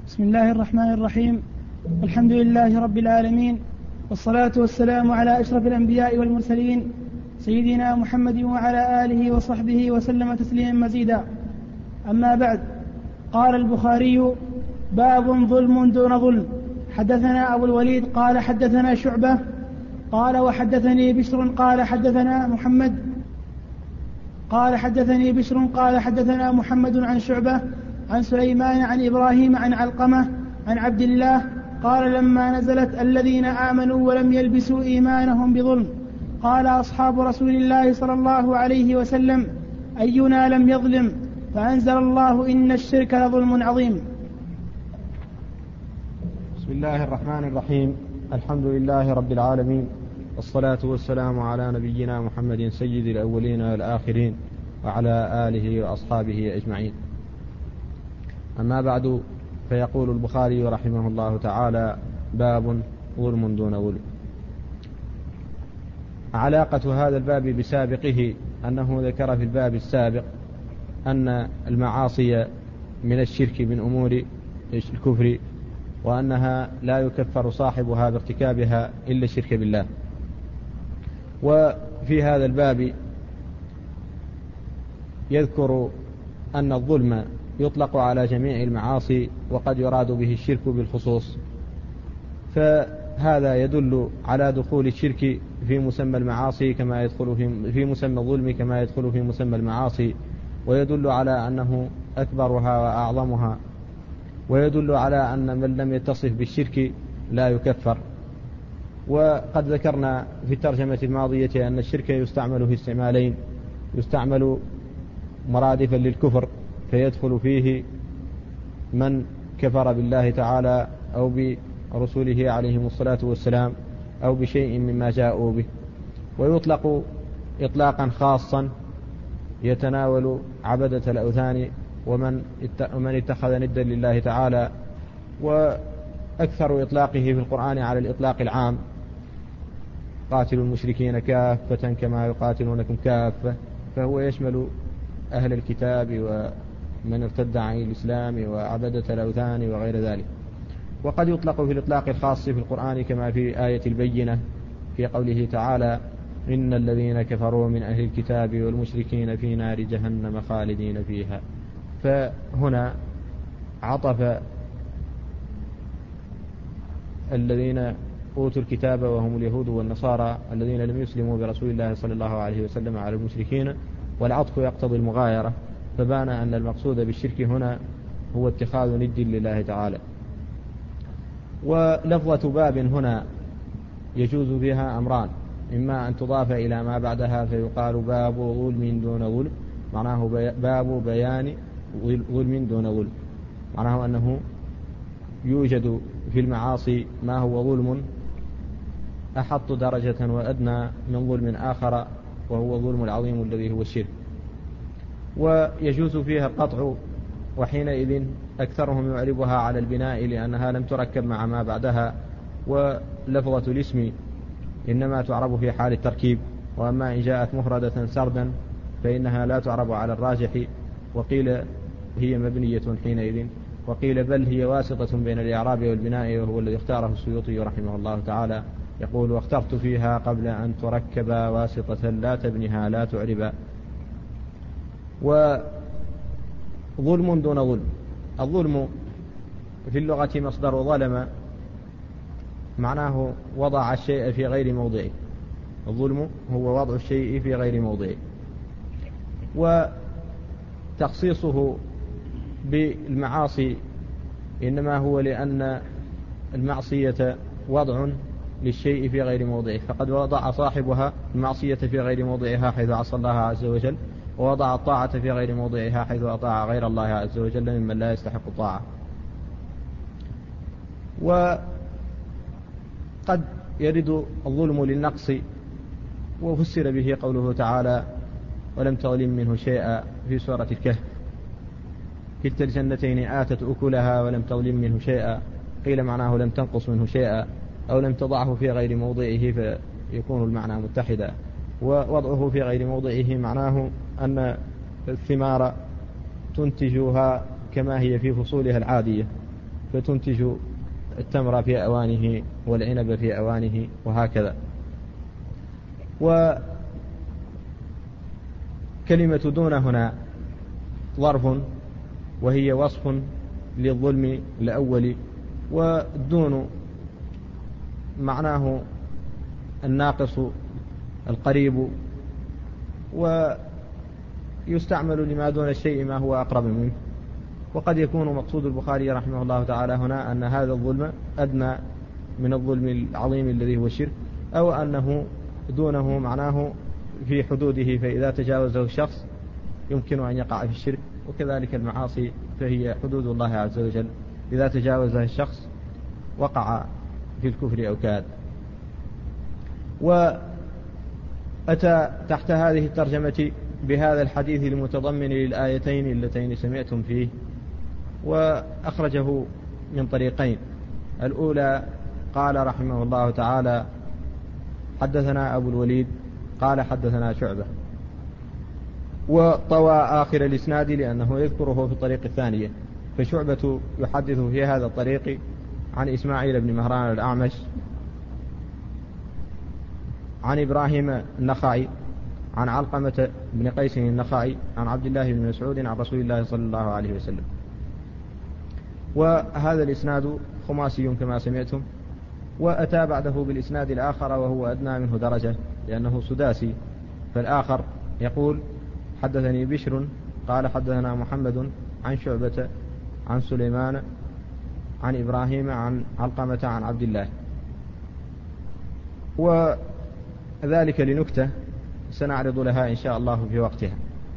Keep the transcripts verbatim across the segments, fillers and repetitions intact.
بسم الله الرحمن الرحيم. الحمد لله رب العالمين، والصلاة والسلام على أشرف الأنبياء والمرسلين سيدنا محمد وعلى آله وصحبه وسلم تسليما مزيدا. أما بعد، قال البخاري: باب ظلم دون ظلم. حدثنا أبو الوليد قال حدثنا شعبة قال وحدثني بشر قال حدثنا محمد قال حدثني بشر قال حدثنا محمد عن شعبة عن سليمان عن إبراهيم عن علقمة عن عبد الله قال: لما نزلت الذين آمنوا ولم يلبسوا إيمانهم بظلم قال أصحاب رسول الله صلى الله عليه وسلم: أينا لم يظلم؟ فأنزل الله: إن الشرك لظلم عظيم. بسم الله الرحمن الرحيم. الحمد لله رب العالمين، والصلاة والسلام على نبينا محمد سيد الأولين والآخرين وعلى آله وأصحابه أجمعين. أما بعد، فيقول البخاري رحمه الله تعالى: باب ظلم دون ظلم. علاقة هذا الباب بسابقه أنه ذكر في الباب السابق أن المعاصي من الشرك من أمور الكفر، وأنها لا يكفر صاحبها بارتكابها إلا الشرك بالله. وفي هذا الباب يذكر أن الظلم يطلق على جميع المعاصي، وقد يراد به الشرك بالخصوص، فهذا يدل على دخول الشرك في مسمى المعاصي كما يدخل في, في مسمى الظلم كما يدخل في مسمى المعاصي، ويدل على أنه أكبرها وأعظمها، ويدل على أن من لم يتصف بالشرك لا يكفر. وقد ذكرنا في الترجمة الماضية أن الشرك يستعمل في استعمالين: يستعمل مرادفا للكفر فيدخل فيه من كفر بالله تعالى أو برسوله عليهم الصلاة والسلام أو بشيء مما جاءوا به، ويطلق إطلاقا خاصا يتناول عبدة الأوثان ومن اتخذ ندا لله تعالى، وأكثر إطلاقه في القرآن على الإطلاق العام: قاتلوا المشركين كافة كما يقاتلونكم كافة، فهو يشمل أهل الكتاب ومن ارتد عن الإسلام وعبدة الأوثان وغير ذلك. وقد يطلق في الإطلاق الخاص في القرآن كما في آية البينة في قوله تعالى: إن الذين كفروا من أهل الكتاب والمشركين في نار جهنم خالدين فيها. فهنا عطف الذين أوتوا الكتاب وهم اليهود والنصارى الذين لم يسلموا برسول الله صلى الله عليه وسلم على المشركين، والعطف يقتضي المغايرة، فبان أن المقصود بالشرك هنا هو اتخاذ ند لله تعالى. ولفظة باب هنا يجوز فيها أمران: إما أن تضاف إلى ما بعدها فيقال باب ظلم دون ظلم، معناه باب بيان ظلم دون ظلم، معناه أنه يوجد في المعاصي ما هو ظلم أحط درجة وأدنى من ظلم آخر، وهو الظلم العظيم الذي هو الشرك. ويجوز فيها القطع، وحينئذ أكثرهم يعربها على البناء لأنها لم تركب مع ما بعدها، ولفظة الاسم إنما تعرب في حال التركيب، وأما إن جاءت مفردة سردا فإنها لا تعرب على الراجح، وقيل هي مبنية حينئذ، وقيل بل هي واسطة بين الإعراب والبناء، وهو الذي اختاره السيوطي رحمه الله تعالى، يقول: واخترت فيها قبل أن تركب واسطة لا تبنها لا تعربا. وظلم دون ظلم. الظلم في اللغة مصدر ظلم، معناه وضع الشيء في غير موضعه. الظلم هو وضع الشيء في غير موضعه، وتخصيصه بالمعاصي إنما هو لأن المعصية وضع للشيء في غير موضعه، فقد وضع صاحبها المعصية في غير موضعها حيث عصى الله عز وجل، ووضع الطاعة في غير موضعها حيث أطاع غير الله عز وجل ممن لا يستحق الطاعة. وقد يرد الظلم للنقص، وفسر به قوله تعالى: ولم تظلم منه شيئا في سورة الكهف: كلتا الجنتين آتت أكلها ولم تظلم منه شيئا. قيل معناه لم تنقص منه شيئا أو لم تضعه في غير موضعه، فيكون المعنى متحدا. ووضعه في غير موضعه معناه أن الثمار تنتجها كما هي في فصولها العادية، فتنتج التمر في أوانه والعنب في أوانه وهكذا. وكلمة دون هنا ظرف وهي وصف للظلم الأول، والدون معناه الناقص القريب، ويستعمل لما دون الشيء ما هو أقرب منه. وقد يكون مقصود البخاري رحمه الله تعالى هنا أن هذا الظلم أدنى من الظلم العظيم الذي هو الشرك، أو أنه دونه معناه في حدوده، فإذا تجاوزه الشخص يمكن أن يقع في الشرك. وكذلك المعاصي فهي حدود الله عز وجل، إذا تجاوزها الشخص وقع في الكفر أو كاد. وأتى تحت هذه الترجمة بهذا الحديث المتضمن للآيتين اللتين سمعتم فيه، وأخرجه من طريقين. الأولى قال رحمه الله تعالى: حدثنا أبو الوليد قال حدثنا شعبة، وطوى آخر الإسناد لأنه يذكره في الطريق الثانية، فشعبة يحدث في هذا الطريق عن إسماعيل بن مهران الأعمش عن إبراهيم النخعي عن علقمة بن قيس النخعي عن عبد الله بن مسعود عن رسول الله صلى الله عليه وسلم. وهذا الإسناد خماسي كما سمعتم. وأتى بعده بالإسناد الآخر وهو أدنى منه درجة لأنه سداسي، فالآخر يقول: حدثني بشر قال حدثنا محمد عن شعبة عن سليمان عن إبراهيم عن علقمة عن عبد الله. وذلك لنكتة سنعرض لها إن شاء الله في وقتها.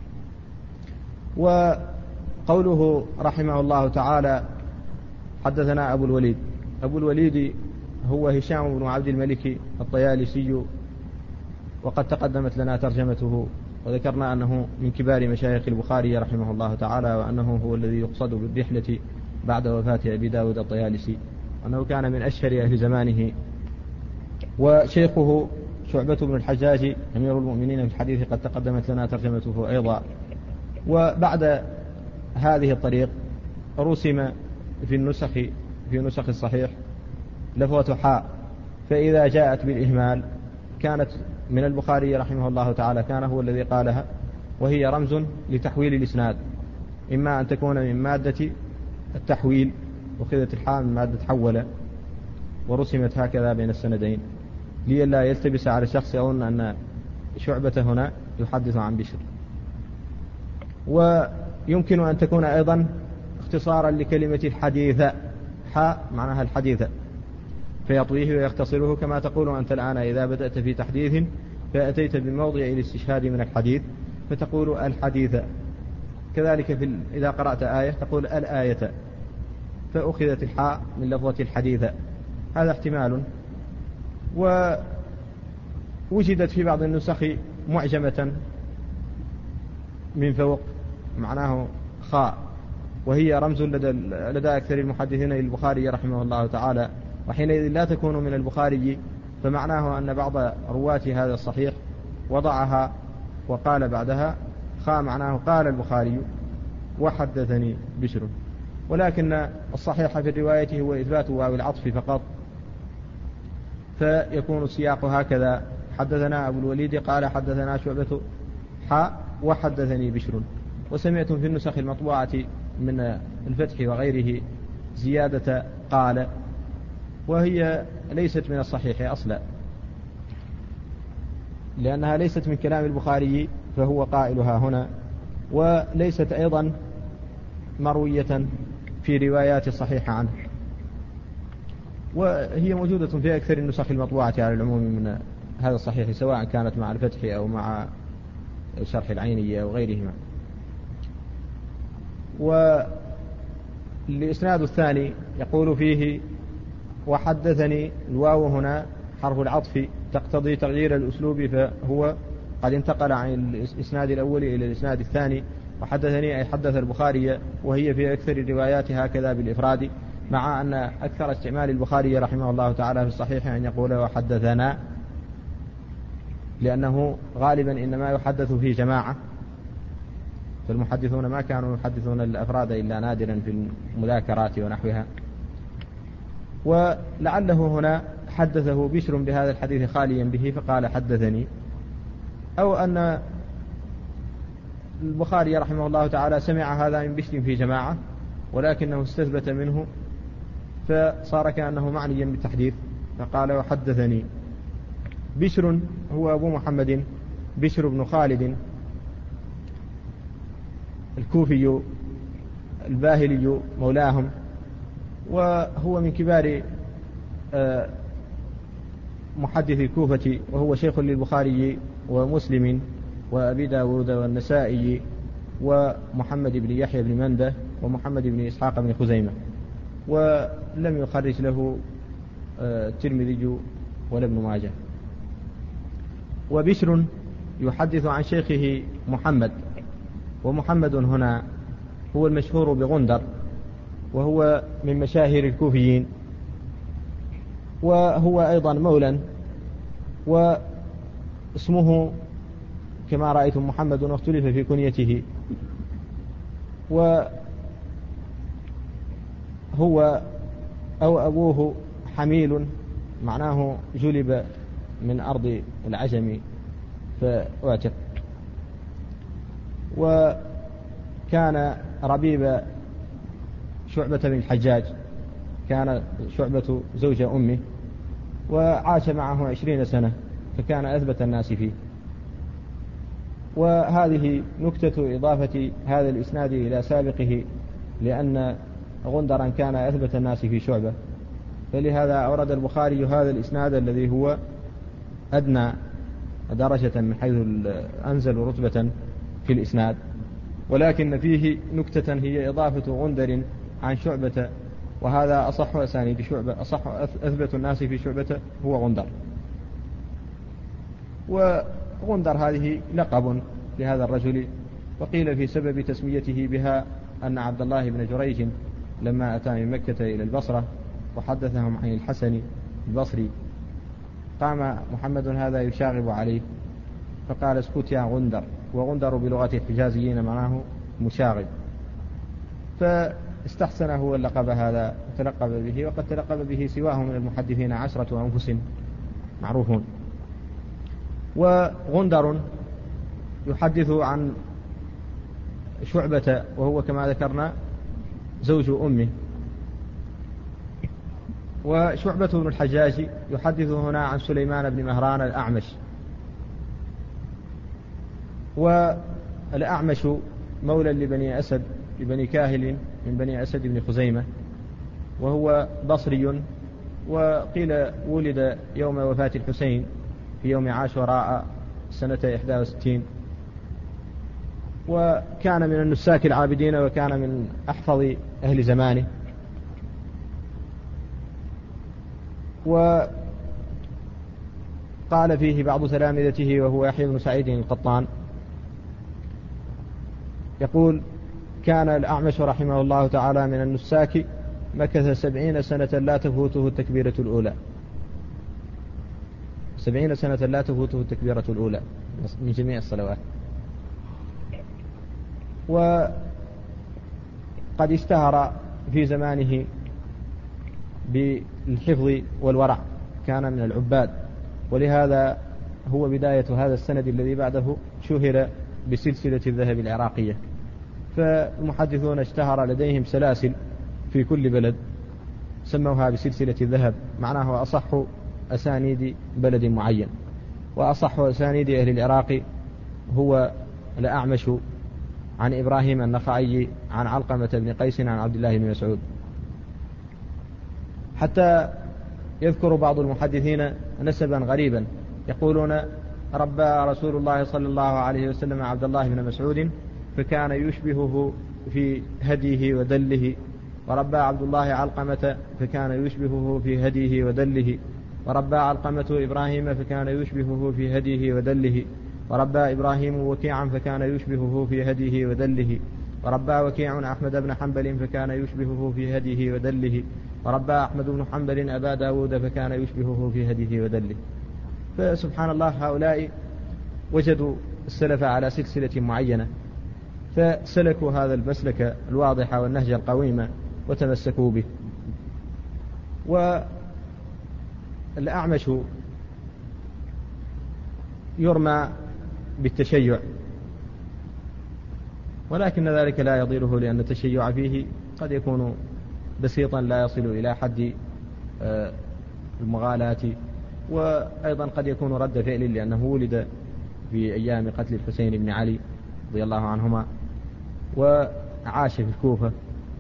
وقوله رحمه الله تعالى: حدثنا أبو الوليد، أبو الوليد هو هشام بن عبد الملك الطيالسي، وقد تقدمت لنا ترجمته، وذكرنا أنه من كبار مشايخ البخاري رحمه الله تعالى، وأنه هو الذي يقصد بالرحلة بعد وفاة أبي داود الطيالسي، وأنه كان من أشهر أهل زمانه. وشيخه شعبة بن الحجاج أمير المؤمنين في الحديث قد تقدمت لنا ترجمته أيضا. وبعد هذه الطريق رسم في النسخ في نسخ الصحيح لفظة حاء، فإذا جاءت بالإهمال كانت من البخاري رحمه الله تعالى، كان هو الذي قالها، وهي رمز لتحويل الإسناد، إما أن تكون من مادة التحويل، وخذت الحاء من مادة حول ورسمت هكذا بين السندين، لئلا يلتبس على الشخص يظن أن شعبة هنا يحدث عن بشر. ويمكن أن تكون أيضا اختصارا لكلمة الحديثة، حاء معناها الحديثة، فيطويه ويختصره، كما تقول أنت الآن إذا بدأت في تحديث فأتيت بموضع الاستشهاد من الحديث فتقول الحديثة. كذلك في إذا قرأت آية تقول الآية، فأخذت الحاء من لفظة الحديثة. هذا احتمال. ووجدت في بعض النسخ معجمة من فوق معناه خاء، وهي رمز لدى, لدى أكثر المحدثين للبخاري رحمه الله تعالى، وحينئذ لا تكون من البخاري، فمعناه أن بعض رواة هذا الصحيح وضعها وقال بعدها خاء معناه قال البخاري وحدثني بشر. ولكن الصحيح في الرواية هو إثبات واو العطف فقط، فيكون السياق هكذا: حدثنا أبو الوليد قال حدثنا شعبة حاء وحدثني بشر. وسمعتم في النسخ المطبوعة من الفتح وغيره زيادة قال، وهي ليست من الصحيح أصلا، لأنها ليست من كلام البخاري فهو قائلها هنا، وليست أيضا مروية في روايات الصحيحة عنه، وهي موجودة في أكثر النسخ المطبوعة على العموم من هذا الصحيح، سواء كانت مع الفتح أو مع شرح العينية أو غيرهما. والإسناد الثاني يقول فيه وحدثني، الواو هنا حرف العطف تقتضي تغيير الأسلوب، فهو قد انتقل عن الإسناد الأول إلى الإسناد الثاني. وحدثني أي حدث البخاري، وهي في أكثر الروايات هكذا بالإفراد، مع أن أكثر استعمال البخاري رحمه الله تعالى في الصحيح أن يقول وحدثنا، لأنه غالبا إنما يحدث في جماعة، فالمحدثون ما كانوا يحدثون الأفراد إلا نادرا في المذاكرات ونحوها، ولعله هنا حدثه بشر بهذا الحديث خاليا به فقال حدثني، أو أن البخاري رحمه الله تعالى سمع هذا من بشر في جماعة ولكنه استثبت منه فصار كأنه معنيا بالتحديث فقال وحدثني. بشر هو أبو محمد بشر بن خالد الكوفي الباهلي مولاهم، وهو من كبار محدث الكوفة، وهو شيخ للبخاري ومسلم وأبي داود والنسائي ومحمد بن يحيى بن منده ومحمد بن إسحاق بن خزيمة، ولم يخرج له الترمذي ولا ابن ماجه. وبشر يحدث عن شيخه محمد، ومحمد هنا هو المشهور بغندر، وهو من مشاهير الكوفيين، وهو أيضا مولا، واسمه كما رأيتم محمد واختلف في كنيته، وهو أو أبوه حميل معناه جلب من أرض العجم فأعتق، وكان ربيب شعبة بن الحجاج، كان شعبة زوج أمه وعاش معه عشرين سنة فكان أثبت الناس فيه. وهذه نكتة إضافة هذا الإسناد إلى سابقه، لأن غندرا كان أثبت الناس في شعبة، فلهذا أورد البخاري هذا الإسناد الذي هو أدنى درجة من حيث أنزل رتبة في الإسناد، ولكن فيه نكتة هي إضافة غندر عن شعبة، وهذا أصح أسانيد شعبة، أصح أثبت الناس في شعبة هو غندر. وغندر هذه لقب لهذا الرجل، وقيل في سبب تسميته بها أن عبد الله بن جريج لما أتى من مكة إلى البصرة وحدثهم عن الحسن البصري قام محمد هذا يشاغب عليه فقال اسكت يا غندر، وغندر بلغة الحجازيين معناه مشاغب، فاستحسن هو اللقب هذا وتلقب به، وقد تلقب به سواه من المحدثين عشرة أنفس معروفون. وغندر يحدث عن شعبة وهو كما ذكرنا زوج أمه. وشعبة بن الحجاج يحدث هنا عن سليمان بن مهران الأعمش، والأعمش مولى لبني أسد لبني كاهل من بني أسد بن خزيمة، وهو بصري، وقيل ولد يوم وفاة الحسين في يوم عاشوراء سنة إحدى وستين، وكان من النساك العابدين، وكان من أحفظ أهل زمانه. وقال فيه بعض تلامذته وهو يحيى بن سعيد القطان يقول كان الأعمش رحمه الله تعالى من النساك مكث سبعين سنة لا تفوته التكبيرة الأولى، سبعين سنة لا تفوته التكبيرة الأولى من جميع الصلوات. وقد اشتهر في زمانه بالحفظ والورع، كان من العباد، ولهذا هو بداية هذا السند الذي بعده شهر بسلسلة الذهب العراقية. فالمحدثون اشتهر لديهم سلاسل في كل بلد سموها بسلسلة الذهب، معناه أصح أسانيد بلد معين، وأصح أسانيد أهل العراق هو الأعمش عن إبراهيم النخعي عن علقمة بن قيس عن عبد الله بن مسعود، حتى يذكر بعض المحدثين نسبا غريبا يقولون ربى رسول الله صلى الله عليه وسلم عبد الله بن مسعود فكان يشبهه في هديه ودله، وربى عبد الله علقمة فكان يشبهه في هديه ودله، وربى علقمة إبراهيم فكان يشبهه في هديه ودله، وربى إبراهيم وكيعا فكان يشبهه في هديه ودله، وربى وكيع أحمد بن حنبل فكان يشبهه في هديه ودله، وربى أحمد بن حنبل أبا داود فكان يشبهه في هديه ودله. فسبحان الله هؤلاء وجدوا السلف على سلسلة معينة فسلكوا هذا المسلك الواضح والنهج القويم وتمسكوا به. والأعمش يرمى بالتشيع، ولكن ذلك لا يضيره، لأن التشيع فيه قد يكون بسيطا لا يصل إلى حد المغالاة، وأيضا قد يكون رد فعل، لأنه ولد في أيام قتل الحسين بن علي رضي الله عنهما وعاش في الكوفة.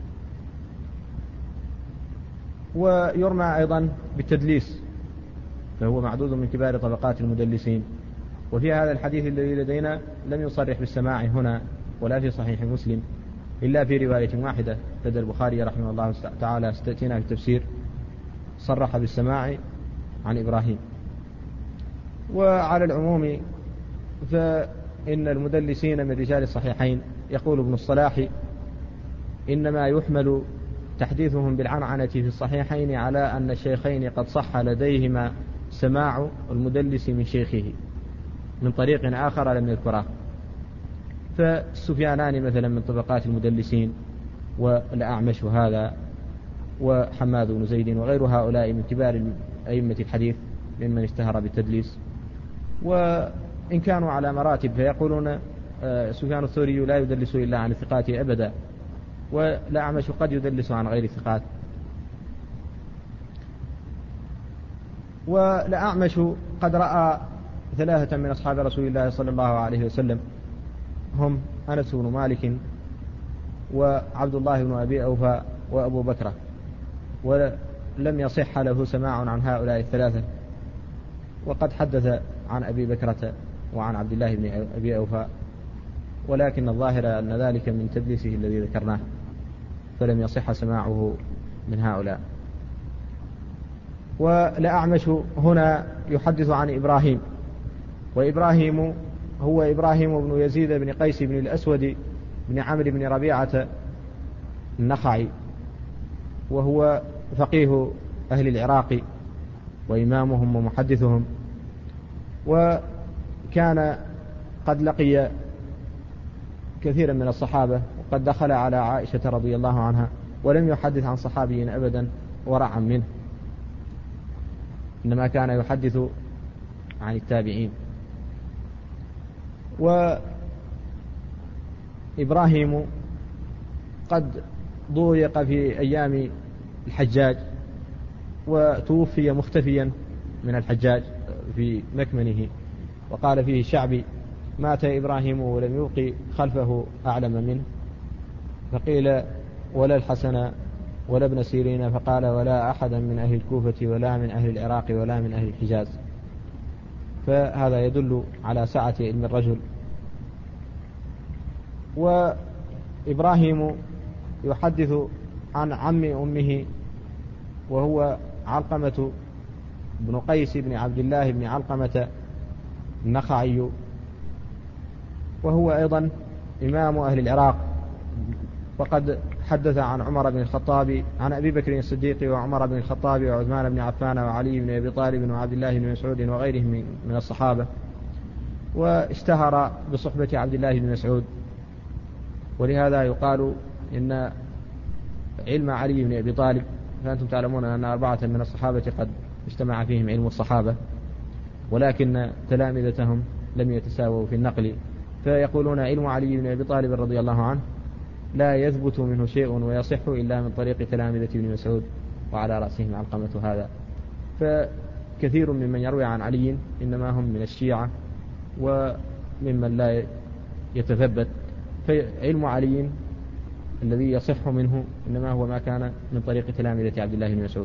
ويرمى أيضا بالتدليس، فهو معدود من كبار طبقات المدلسين. وفي هذا الحديث الذي لدينا لم يصرح بالسماع هنا ولا في صحيح مسلم إلا في رواية واحدة لدى البخاري رحمه الله تعالى، ستأتينا في التفسير، صرح بالسماع عن إبراهيم. وعلى العموم فإن المدلسين من رجال الصحيحين، يقول ابن الصلاح: إنما يحمل تحديثهم بالعنعنة في الصحيحين على أن الشيخين قد صح لديهما سماع المدلس من شيخه من طريق آخر لم يذكره، فالسفيانان مثلا من طبقات المدلسين، والأعمش هذا، وحماد بن زيد، وغير هؤلاء من كبار أئمة الحديث ممن اشتهر بالتدليس. وإن كانوا على مراتب فيقولون سفيان الثوري لا يدلس إلا عن الثقات أبدا، والأعمش قد يدلس عن غير الثقات. والأعمش قد رأى ثلاثة من أصحاب رسول الله صلى الله عليه وسلم، هم أنس بن مالك وعبد الله بن أبي أوفى وأبو بكرة، ولم يصح له سماع عن هؤلاء الثلاثة. وقد حدث عن أبي بكرة وعن عبد الله بن أبي أوفى، ولكن الظاهر أن ذلك من تدليسه الذي ذكرناه، فلم يصح سماعه من هؤلاء. والأعمش هنا يحدث عن إبراهيم، وإبراهيم هو إبراهيم بن يزيد بن قيس بن الأسود بن عمرو بن ربيعة النخعي، وهو فقيه أهل العراق وإمامهم ومحدثهم، وكان قد لقي كثيرا من الصحابة، وقد دخل على عائشة رضي الله عنها، ولم يحدث عن صحابي أبدا ورعا منه، إنما كان يحدث عن التابعين. وإبراهيم قد ضويق في أيام الحجاج، وتوفي مختفيا من الحجاج في مكمنه، وقال فيه الشعبي: مات إبراهيم ولم يلقي خلفه أعلم منه، فقيل: ولا الحسن ولا ابن سيرين، فقال: ولا أحدا من أهل الكوفة ولا من أهل العراق ولا من أهل الحجاز. فهذا يدل على سعة علم الرجل. وإبراهيم يحدث عن عم أمه، وهو علقمة بن قيس بن عبد الله بن علقمة النخعي، وهو أيضا إمام أهل العراق. وقد حدث عن عمر بن الخطاب، عن أبي بكر الصديق وعمر بن الخطاب وعثمان بن عفان وعلي بن أبي طالب وعبد الله بن مسعود وغيرهم من الصحابة، واشتهر بصحبة عبد الله بن مسعود. ولهذا يقال إن علم علي بن أبي طالب، فأنتم تعلمون أن أربعة من الصحابة قد اجتمع فيهم علم الصحابة، ولكن تلامذتهم لم يتساووا في النقل، فيقولون علم علي بن أبي طالب رضي الله عنه لا يثبت منه شيء ويصح إلا من طريق تلامذة ابن مسعود، وعلى رأسهم علقمة هذا. فكثير ممن يروي عن علي إنما هم من الشيعة وممن لا يتثبت، فعلم علي الذي يصح منه إنما هو ما كان من طريق تلامذة عبد الله بن مسعود.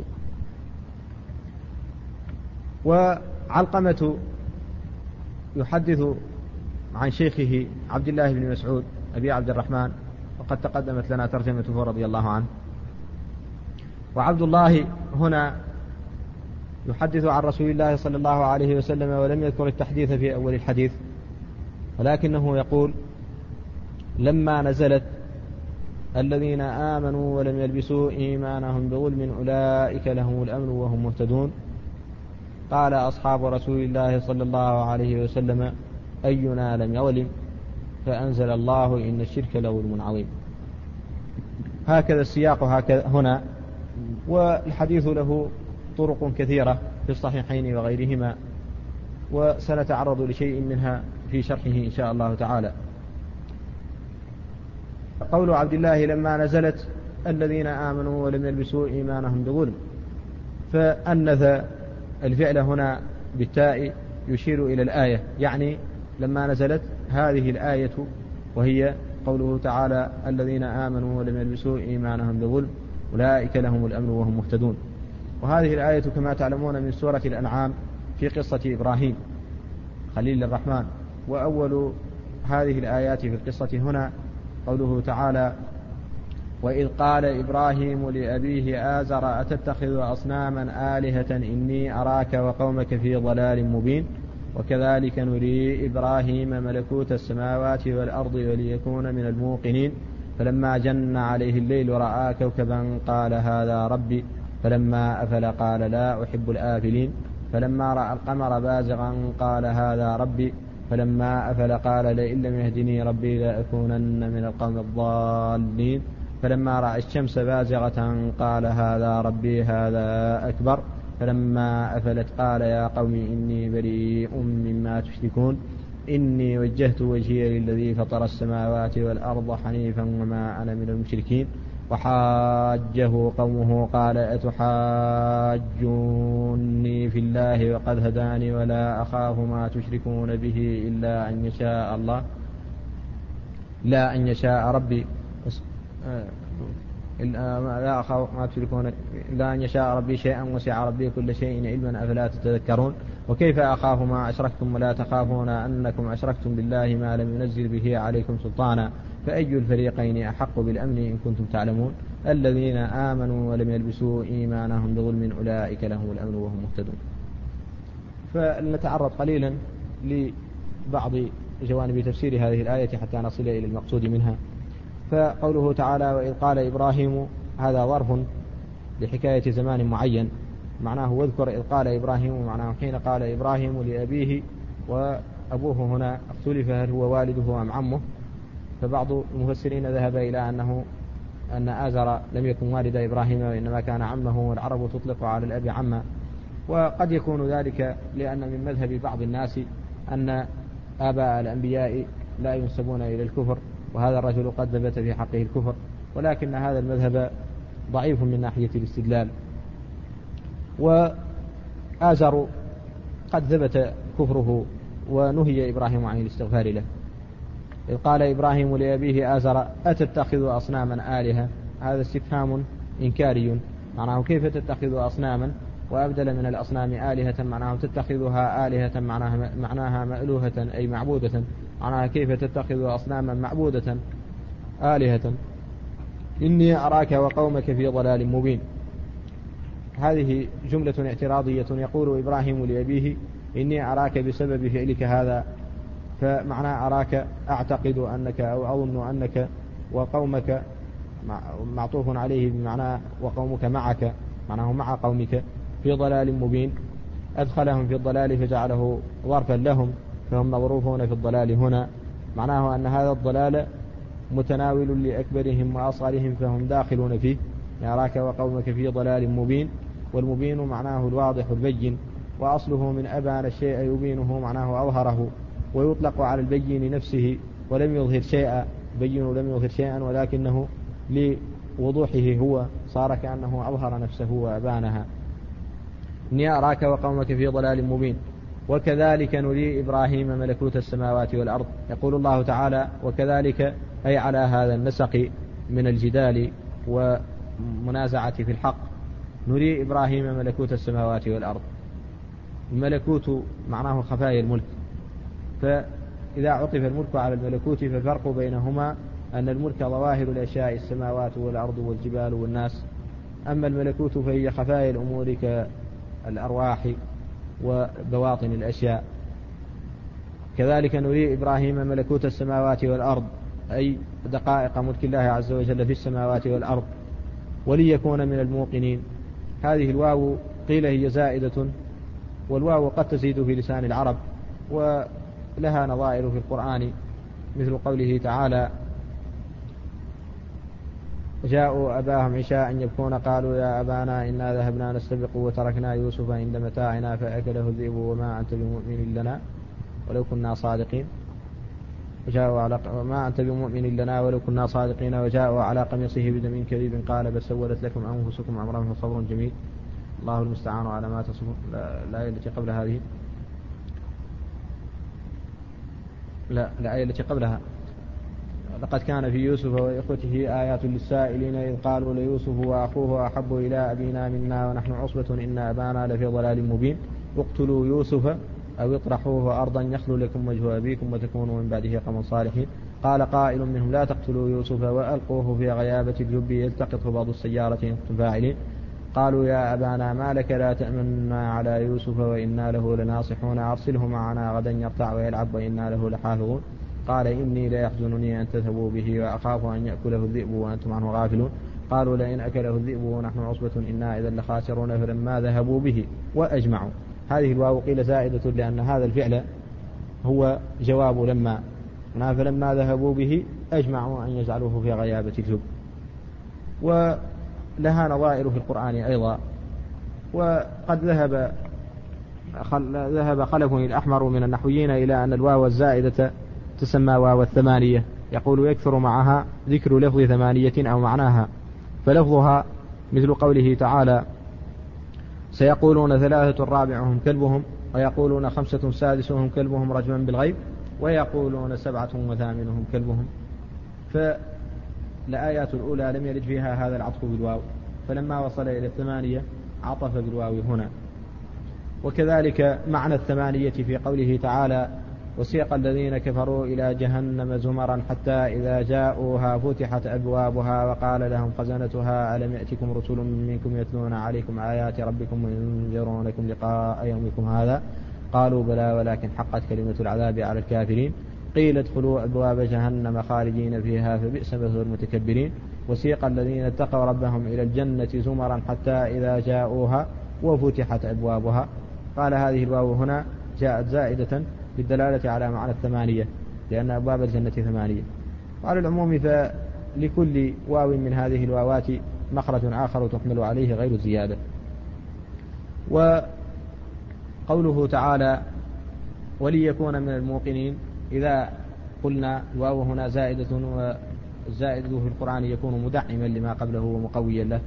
وعلقمة يحدث عن شيخه عبد الله بن مسعود أبي عبد الرحمن، وقد تقدمت لنا ترجمته رضي الله عنه. وعبد الله هنا يحدث عن رسول الله صلى الله عليه وسلم، ولم يذكر التحديث في أول الحديث، ولكنه يقول: لما نزلت الذين آمنوا ولم يلبسوا إيمانهم بظلم أولئك لهم الأمن وهم مهتدون، قال أصحاب رسول الله صلى الله عليه وسلم: أينا لم يظلم؟ فأنزل الله: إن الشرك لظلم عظيم. هكذا السياق هكذا هنا، والحديث له طرق كثيرة في الصحيحين وغيرهما، وسنتعرض لشيء منها في شرحه إن شاء الله تعالى. قول عبد الله لما نزلت الذين آمنوا ولم يلبسوا إيمانهم بظلم، فأنث الفعل هنا بالتاء يشير إلى الآية، يعني لما نزلت هذه الآية وهي قوله تعالى الذين آمنوا ولم يلبسوا إيمانهم بظلم أولئك لهم الأمن وهم مهتدون. وهذه الآية كما تعلمون من سورة الأنعام في قصة إبراهيم خليل الرحمن. وأول هذه الآيات في القصة هنا قوله تعالى وإذ قال إبراهيم لأبيه آزر أتتخذ أصناما آلهة إني أراك وقومك في ضلال مبين وكذلك نري إبراهيم ملكوت السماوات والأرض وليكون من الموقنين فلما جن عليه الليل رأى كوكبا قال هذا ربي فلما أفل قال لا أحب الآفلين فلما رأى القمر بازغا قال هذا ربي فلما أفل قال لئن لم يهدني ربي لأكونن من القوم الضالين فلما رأى الشمس بازغة قال هذا ربي هذا أكبر فلما أفلت قال يا قوم إني بريء مما تشركون إني وجهت وجهي للذي فطر السماوات والأرض حنيفا وما أنا من المشركين وحاجه قومه قال أتحاجوني في الله وقد هداني ولا أخاف ما تشركون به إلا أن يشاء الله لا أن يشاء ربي لا أخاف ما تشركون إلا أن يشاء ربي شيئا وسع ربي كل شيء علما أفلا تتذكرون وكيف أخاف ما أشركتم ولا تخافون أنكم أشركتم بالله ما لم ينزل به عليكم سلطانا فأي الفريقين أحق بالأمن إن كنتم تعلمون الذين آمنوا ولم يلبسوا إيمانهم بظلم أولئك لهم الأمن وهم مهتدون. فلنتعرض قليلا لبعض جوانب تفسير هذه الآية حتى نصل إلى المقصود منها. فقوله تعالى وإذ قال إبراهيم هذا ظرف لحكاية زمان معين معناه واذكر إذ قال إبراهيم معناه حين قال إبراهيم لأبيه وأبوه هنا اختلف هل هو والده أم عمه فبعض المفسرين ذهب إلى أنه أن آزر لم يكن والد إبراهيم وإنما كان عمه والعرب تطلق على الأب عما وقد يكون ذلك لأن من مذهب بعض الناس أن آباء الأنبياء لا ينسبون إلى الكفر وهذا الرجل قد ثبت في حقه الكفر ولكن هذا المذهب ضعيف من ناحية الاستدلال. وآزر قد ثبت كفره ونهي إبراهيم عن الاستغفار له. إذ قال إبراهيم لأبيه آزر أتتخذ أصناما آلهة هذا استفهام إنكاري معناه كيف تتخذ أصناما وأبدل من الأصنام آلهة معناه تتخذها آلهة معناها, معناها مألوهة أي معبودة معناها كيف تتخذ أصناما معبودة آلهة إني أراك وقومك في ضلال مبين. هذه جملة اعتراضية يقول إبراهيم لأبيه إني أراك بسبب فعلك هذا فمعنى أراك أعتقد أنك أو أظن أنك وقومك معطوف عليه بمعنى وقومك معك معناه مع قومك في ضلال مبين أدخلهم في الضلال فجعله ظرفا لهم فهم مظروفون في الضلال هنا معناه أن هذا الضلال متناول لأكبرهم وأصغرهم فهم داخلون فيه أراك وقومك في ضلال مبين والمبين معناه الواضح البين وأصله من أبان الشيء يبينه معناه أظهره ويطلق على البين نفسه ولم يظهر شيئا بين لم يظهر شيئا ولكنه لوضوحه هو صار كأنه أظهر نفسه وأبانها إني أراك وقومك في ضلال مبين وكذلك نري إبراهيم ملكوت السماوات والأرض. يقول الله تعالى وكذلك أي على هذا النسق من الجدال ومنازعة في الحق نري إبراهيم ملكوت السماوات والأرض. الملكوت معناه خفايا الملك فإذا عطف الملك على الملكوت فالفرق بينهما أن الملك ظواهر الأشياء السماوات والأرض والجبال والناس أما الملكوت فهي خفايا الأمور كالأرواح وبواطن الأشياء. كذلك نري إبراهيم ملكوت السماوات والأرض أي دقائق ملك الله عز وجل في السماوات والأرض وليكون من الموقنين. هذه الواو قيل هي زائدة والواو قد تزيد في لسان العرب ولها نظائر في القرآن مثل قوله تعالى جاءوا أباهم عشاء يبكون قالوا يا أبانا إنا ذهبنا نستبق وتركنا يوسف عند متاعنا فأكله الذئب وما أنت بمؤمن لنا ولو كنا صادقين وجاءوا على ما أنت بمؤمن لنا ولو كنا صادقين وجاءوا على قميصه بدم كذب قال بل سولت لكم أنفسكم أمرا فصبر جميل الله المستعان على ما تصفون. الآية التي قبل هذه لا الآية التي قبلها لقد كان في يوسف وإخوته آيات للسائلين إذ قالوا ليوسف وأخوه أحب إلى أبينا منا ونحن عصبة إن أبانا لفي ضلال مبين اقتلوا يوسف أو اطرحوه أرضا يخل لكم وجه أبيكم وتكونوا من بعده قوما صالحين قال قائل منهم لا تقتلوا يوسف وألقوه في غيابة الجب يلتقطه بعض السيارة إن كنتم فاعلين قالوا يا أبانا ما لك لا تأمنا على يوسف وإنا له لناصحون أرسله معنا غدا يرتع ويلعب وإنا له لحافظون قال إني لا يحزنني أن تذهبوا به وأخاف أن يأكله الذئب وأنتم عنه غافلون قالوا لئن أكله الذئب ونحن عصبة إنا إذا لخاسرون فلما ذهبوا به وأجمعوا. هذه الواو قيل زائدة لأن هذا الفعل هو جواب لما فلما ذهبوا به أجمعوا أن يجعلوه في غيابة الجب. ولها نظائر في القرآن أيضا. وقد ذهب خل... ذهب خلف الأحمر من النحويين إلى أن الواو الزائدة تسمى واو الثمانية يقول يكثر معها ذكر لفظ ثمانية أو معناها فلفظها مثل قوله تعالى سيقولون ثلاثة رابعهم كلبهم ويقولون خمسة سادسهم كلبهم رجما بالغيب ويقولون سبعة وثامنهم كلبهم. فالآيات الأولى لم يرد فيها هذا العطف بالواو فلما وصل إلى الثمانية عطف بالواو هنا. وكذلك معنى الثمانية في قوله تعالى وسيق الذين كفروا إلى جهنم زمرا حتى إذا جاءوها فتحت أبوابها وقال لهم خزنتها ألم يأتكم رسل منكم يتلون عليكم آيات ربكم وينذرونكم لقاء يومكم هذا قالوا بلى ولكن حقت كلمة العذاب على الكافرين قيل ادخلوا أبواب جهنم خالدين فيها فبئس مثوى المتكبرين وسيق الذين اتقوا ربهم إلى الجنة زمرا حتى إذا جاءوها وفتحت أبوابها. قال هذه الواو هنا جاءت زائدة بالدلالة على معنى الثمانية لأن أبواب الجنة ثمانية. وعلى العموم فلكل واو من هذه الواوات مخرج آخر تحمل عليه غير الزيادة. وقوله تعالى وليكون من الموقنين إذا قلنا الواو هنا زائدة والزائد في القرآن يكون مدعما لما قبله ومقويا له.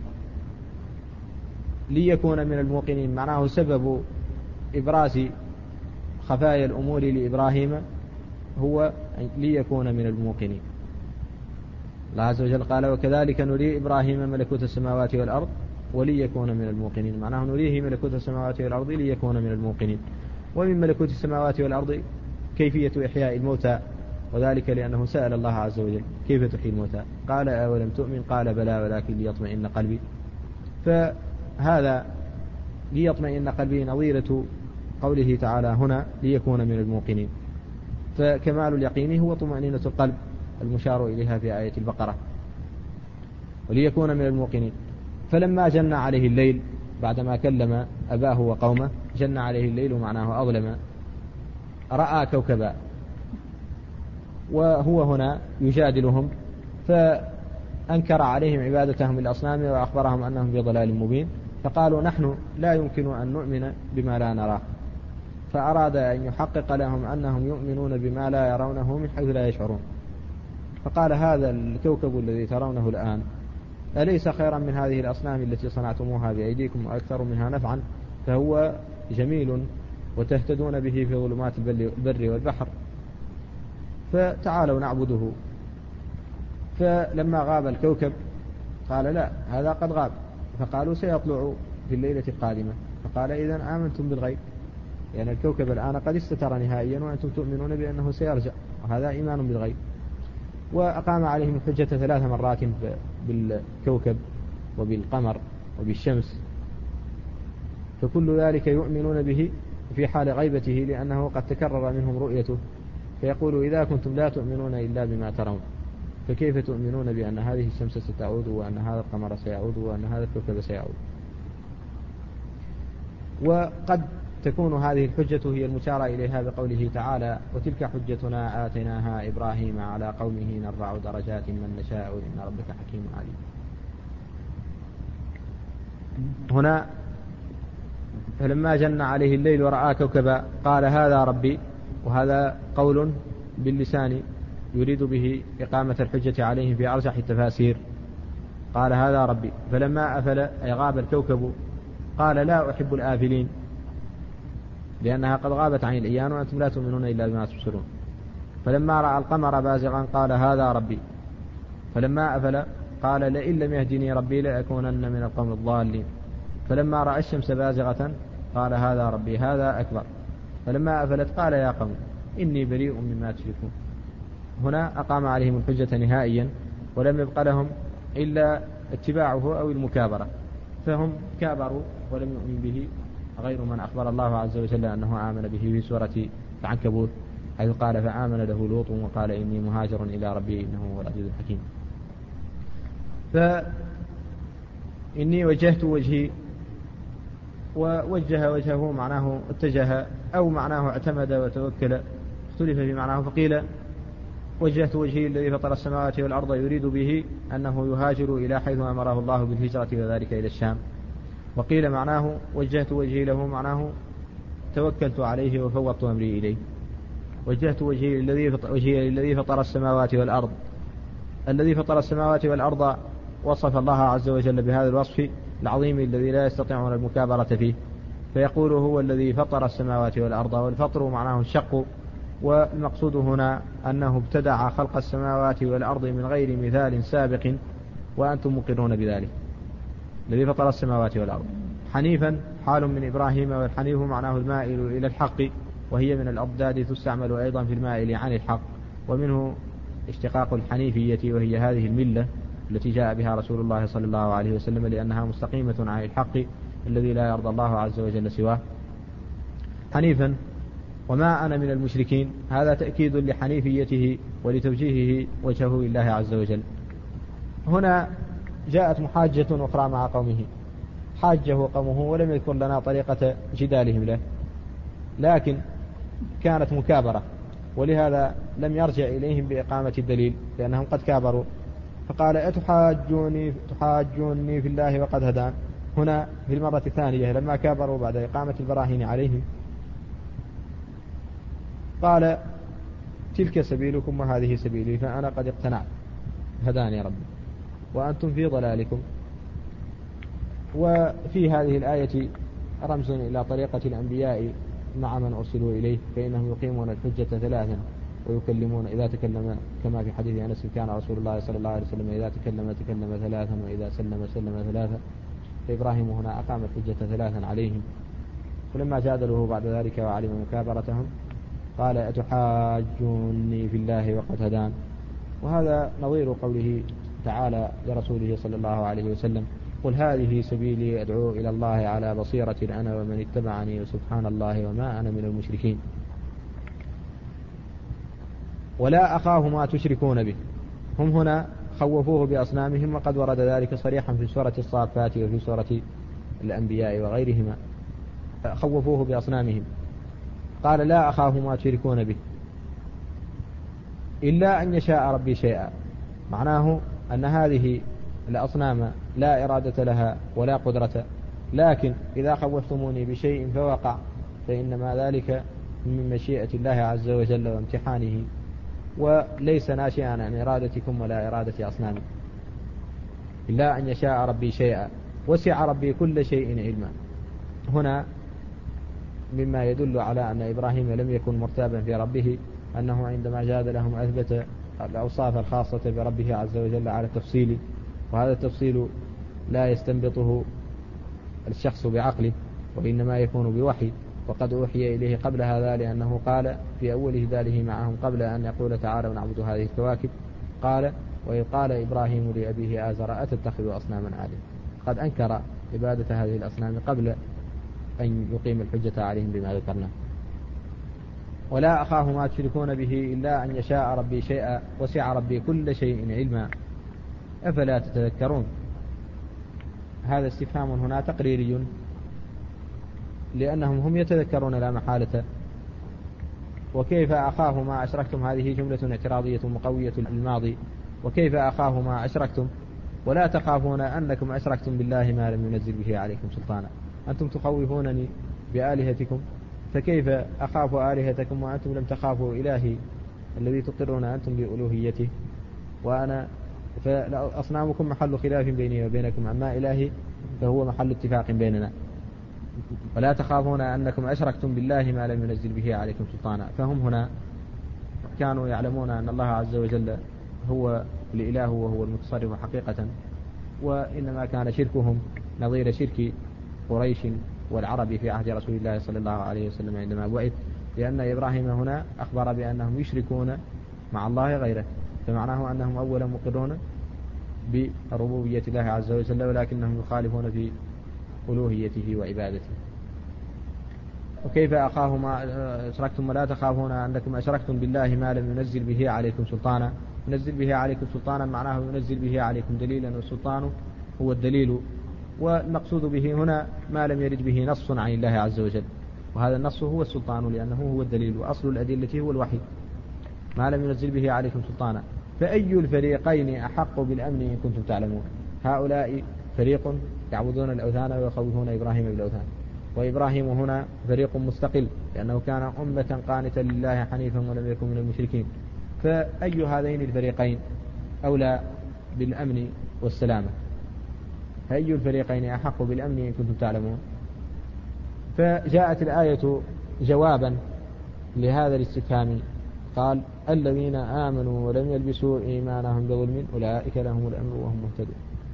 ليكون من الموقنين معناه سبب إبراز خفايا الأمور لإبراهيم هو ليكون من الموقنين. الله عز وجل قال وكذلك نري إبراهيم ملكوت السماوات والأرض وليكون من الموقنين معناه نريه ملكوت السماوات والأرض ليكون من الموقنين. ومن ملكوت السماوات والأرض كيفية إحياء الموتى وذلك لأنه سأل الله عز وجل كيف تحيي الموتى قال أولم تؤمن قال بلى ولكن ليطمئن قلبي. فهذا ليطمئن قلبي نظيرة قوله تعالى هنا ليكون من الموقنين. فكمال اليقين هو طمأنينة القلب المشار إليها في آية البقرة وليكون من الموقنين. فلما جن عليه الليل بعدما كلم أباه وقومه جن عليه الليل معناه أظلم رأى كوكبا وهو هنا يجادلهم فأنكر عليهم عبادتهم الأصنام وأخبرهم أنهم في ضلال مبين فقالوا نحن لا يمكن أن نؤمن بما لا نراه فأراد أن يحقق لهم أنهم يؤمنون بما لا يرونه من حيث لا يشعرون. فقال هذا الكوكب الذي ترونه الآن أليس خيرا من هذه الأصنام التي صنعتموها بأيديكم وأكثر منها نفعا فهو جميل وتهتدون به في ظلمات البر والبحر فتعالوا نعبده. فلما غاب الكوكب قال لا هذا قد غاب فقالوا سيطلع في الليلة القادمة فقال إذن آمنتم بالغيب يعني الكوكب الآن قد استتر نهائيا وأنتم تؤمنون بأنه سيرجع وهذا إيمان بالغيب. وأقام عليهم الحجة ثلاث مرات بالكوكب وبالقمر وبالشمس فكل ذلك يؤمنون به في حال غيبته لأنه قد تكرر منهم رؤيته فيقول إذا كنتم لا تؤمنون إلا بما ترون فكيف تؤمنون بأن هذه الشمس ستعود وأن هذا القمر سيعود وأن هذا الكوكب سيعود. وقد تكون هذه الحجة هي المشار إليها بقوله تعالى وتلك حجتنا آتيناها إبراهيم على قومه نرفع درجات من نشاء إن ربك حكيم عليم. هنا فلما جن عليه الليل ورأى كوكبا قال هذا ربي، وهذا قول باللسان يريد به إقامة الحجة عليهم في أرجح التفاسير. قال هذا ربي، فلما أفل أي غاب الكوكب قال لا أحب الآفلين، لأنها قد غابت عن الإيان وأنتم لا تؤمنون إلا بما تبصرون. فلما رأى القمر بازغا قال هذا ربي، فلما أفل قال لئن لم يهدني ربي لأكونن من القوم الضالين. فلما رأى الشمس بازغة قال هذا ربي هذا أكبر. فلما أفلت قال يا قوم إني بريء مما تشركون. هنا أقام عليهم الحجة نهائيا، ولم يبق لهم إلا اتباعه أو المكابرة، فهم كابروا ولم يؤمن به غير من أخبر الله عز وجل أنه آمن به في سورة العنكبوت، حيث قال فآمن له لوط وقال إني مهاجر إلى ربي إنه هو العزيز الحكيم. فإني وجهت وجهي، ووجه وجهه معناه اتجه أو معناه اعتمد وتوكل، اختلف في معناه. فقيل وجهت وجهي الذي فطر السماوات والأرض يريد به أنه يهاجر إلى حيث أمره الله بالهجرة وذلك إلى الشام. وقيل معناه وجهت وجهي له معناه توكلت عليه وفوضت أمري إليه. وجهت وجهي الذي فطر السماوات والأرض، الذي فطر السماوات والأرض وصف الله عز وجل بهذا الوصف العظيم الذي لا يستطيعون المكابرة فيه، فيقول هو الذي فطر السماوات والأرض، والفطر معناه الشق، والمقصود هنا أنه ابتدع خلق السماوات والأرض من غير مثال سابق وأنتم مقرون بذلك. الذي فطر السماوات والأرض حنيفا حال من إبراهيم، والحنيف معناه المائل إلى الحق، وهي من الأضداد تستعمل أيضا في المائل عن الحق، ومنه اشتقاق الحنيفية، وهي هذه الملة التي جاء بها رسول الله صلى الله عليه وسلم، لأنها مستقيمة عن الحق الذي لا يرضى الله عز وجل سواه. حنيفا وما أنا من المشركين، هذا تأكيد لحنيفيته ولتوجيهه وجهه لله عز وجل. هنا جاءت محاجة أخرى مع قومه، حاجه قومه ولم يذكر لنا طريقة جدالهم له، لكن كانت مكابرة، ولهذا لم يرجع إليهم بإقامة الدليل لأنهم قد كابروا. فقال أتحاجوني تحاجوني في الله وقد هدان. هنا في المرة الثانية لما كابروا بعد إقامة البراهين عليهم قال تلك سبيلكم وهذه سبيلي فأنا قد اقتنعت هداني ربي وأنتم في ضلالكم. وفي هذه الآية رمز إلى طريقة الأنبياء مع من أرسلوا إليه، فإنهم يقيمون الحجة ثلاثا ويكلمون إذا تكلم، كما في حديث أنس كان رسول الله صلى الله عليه وسلم إذا تكلم تكلم ثلاثا وإذا سلم سلم ثلاثا. فإبراهيم هنا أقام الحجة ثلاثا عليهم، ولما جادلوه بعد ذلك وعلم مكابرتهم قال أتحاجوني في الله وقد هدان. وهذا نظير قوله تعالى لرسوله صلى الله عليه وسلم قل هذه سبيلي أدعو إلى الله على بصيرة أنا ومن اتبعني وسبحان الله وما أنا من المشركين. ولا أخاه ما تشركون به، هم هنا خوفوه بأصنامهم، وقد ورد ذلك صريحا في سورة الصافات وفي سورة الأنبياء وغيرهما، خوفوه بأصنامهم. قال لا أخاه ما تشركون به إلا أن يشاء ربي شيئا، معناه أن هذه الأصنام لا إرادة لها ولا قدرة، لكن إذا خوفتموني بشيء فوقع فإنما ذلك من مشيئة الله عز وجل وامتحانه، وليس ناشئا عن إرادتكم ولا إرادة أصنامكم. إلا أن يشاء ربي شيئا وسع ربي كل شيء علما. هنا مما يدل على أن إبراهيم لم يكن مرتابا في ربه أنه عندما جاد لهم أثبت الأوصاف الخاصة بربه عز وجل على التفصيل، وهذا التفصيل لا يستنبطه الشخص بعقله وإنما يكون بوحي، وقد أوحي إليه قبل هذا، لأنه قال في أول هداله معهم قبل أن يقول تعالى ونعبد هذه الكواكب قال وإذ قال إبراهيم لأبيه آزر أتتخذ أصناما آلهة. قد أنكر عبادة هذه الأصنام قبل أن يقيم الحجة عليهم بما ذكرنا. ولا أخاه ما تشركون به إلا أن يشاء ربي شيئا وسع ربي كل شيء علما أفلا تتذكرون. هذا استفهام هنا تقريري، لأنهم هم يتذكرون لا محالة. وكيف أخاه ما أشركتم، هذه جملة اعتراضية مقوية للماضي، وكيف أخاه ما أشركتم، ولا تخافون أنكم أشركتم بالله ما لم ينزل به عليكم سلطانا. أنتم تخوفونني بآلهتكم، فكيف أخاف آلهتكم وأنتم لم تخافوا إلهي الذي تقرون أنتم بألوهيته؟ وأنا فأصنامكم محل خلاف بيني وبينكم، أما إلهي فهو محل اتفاق بيننا. ولا تخافون أنكم أشركتم بالله ما لم ينزل به عليكم سلطانا. فهم هنا كانوا يعلمون أن الله عز وجل هو الإله وهو المتصرف حقيقة، وإنما كان شركهم نظير شرك قريش والعرب في عهد رسول الله صلى الله عليه وسلم عندما بعث، لأن إبراهيم هنا أخبر بأنهم يشركون مع الله غيره، فمعناه أنهم أولا مقرون بربوبية الله عز وجل، ولكنهم يخالفون في ألوهيته وعبادته. وكيف أخاف ما أشركتم ولا تخافون أنكم أشركتم بالله ما لم ينزل به عليكم سلطانا. ينزل به عليكم سلطانا معناه ينزل به عليكم دليلا، والسلطان هو الدليل، والمقصود به هنا ما لم يرد به نص عن الله عز وجل، وهذا النص هو السلطان لأنه هو الدليل، وأصل الأدلة هو الوحي. ما لم ينزل به عليكم سلطانا. فأي الفريقين أحق بالأمن إن كنتم تعلمون؟ هؤلاء فريق يعبدون الأوثان ويخوفون إبراهيم بالأوثان، وإبراهيم هنا فريق مستقل لأنه كان أمة قانتا لله حنيفا ولم يكن من المشركين. فأي هذين الفريقين أولى بالأمن والسلامة؟ فأي الفريقين أحق بالأمن إن كنتم تعلمون؟ فجاءت الآية جوابا لهذا الاستفهام، قال الذين آمنوا ولم يلبسوا إيمانهم بظلم أولئك لهم الأمن وهم مهتدون.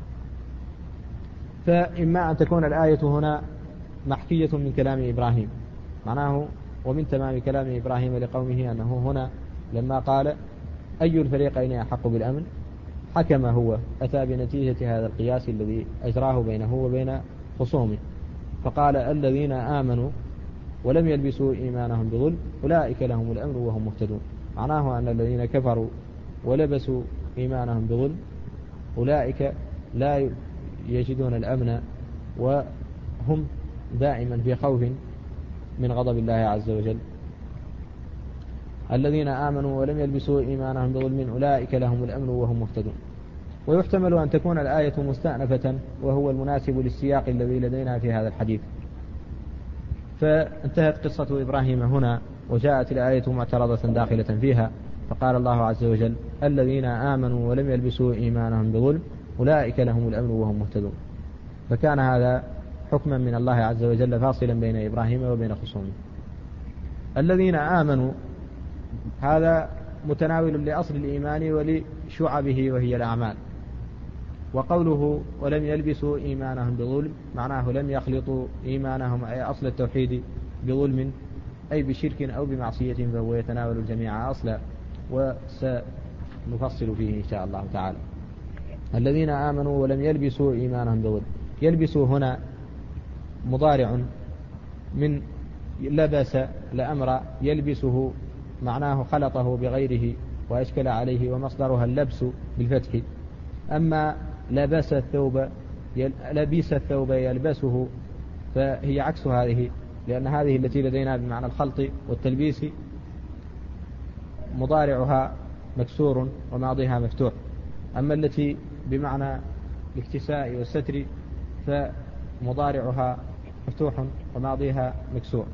فإما أن تكون الآية هنا محكية من كلام إبراهيم، معناه ومن تمام كلام إبراهيم لقومه أنه هنا لما قال أي الفريقين أحق بالأمن حكم هو، أتى بنتيجة هذا القياس الذي أجراه بينه وبين خصومه، فقال الذين آمنوا ولم يلبسوا إيمانهم بظلم أولئك لهم الأمن وهم مهتدون. معناه أن الذين كفروا ولبسوا إيمانهم بظلم أولئك لا يجدون الأمن، وهم دائما في خوف من غضب الله عز وجل. الذين آمنوا ولم يلبسوا إيمانهم بظلم أولئك لهم الأمن وهم مهتدون. ويحتمل أن تكون الآية مستأنفة، وهو المناسب للسياق الذي لدينا في هذا الحديث. فانتهت قصة إبراهيم هنا، وجاءت الآية معترضة داخلة فيها، فقال الله عز وجل الذين آمنوا ولم يلبسوا إيمانهم بظلم أولئك لهم الأمن وهم مهتدون. فكان هذا حكما من الله عز وجل فاصلا بين إبراهيم وبين خصومه. الذين آمنوا هذا متناول لأصل الإيمان ولشعبه وهي الأعمال. وقوله ولم يلبسوا إيمانهم بظلم معناه لم يخلطوا إيمانهم أي أصل التوحيد بظلم أي بشرك أو بمعصية، فهو يتناول الجميع أصلا، وسنفصل فيه إن شاء الله تعالى. الذين آمنوا ولم يلبسوا إيمانهم بظلم، يلبسوا هنا مضارع من لبس لأمر، يلبسه معناه خلطه بغيره وأشكل عليه، ومصدرها اللبس بالفتح. أما لبس الثوب لبس الثوب يلبسه فهي عكس هذه، لأن هذه التي لدينا بمعنى الخلط والتلبيس مضارعها مكسور وماضيها مفتوح، أما التي بمعنى الاكتساء والستر فمضارعها مفتوح وماضيها مكسور،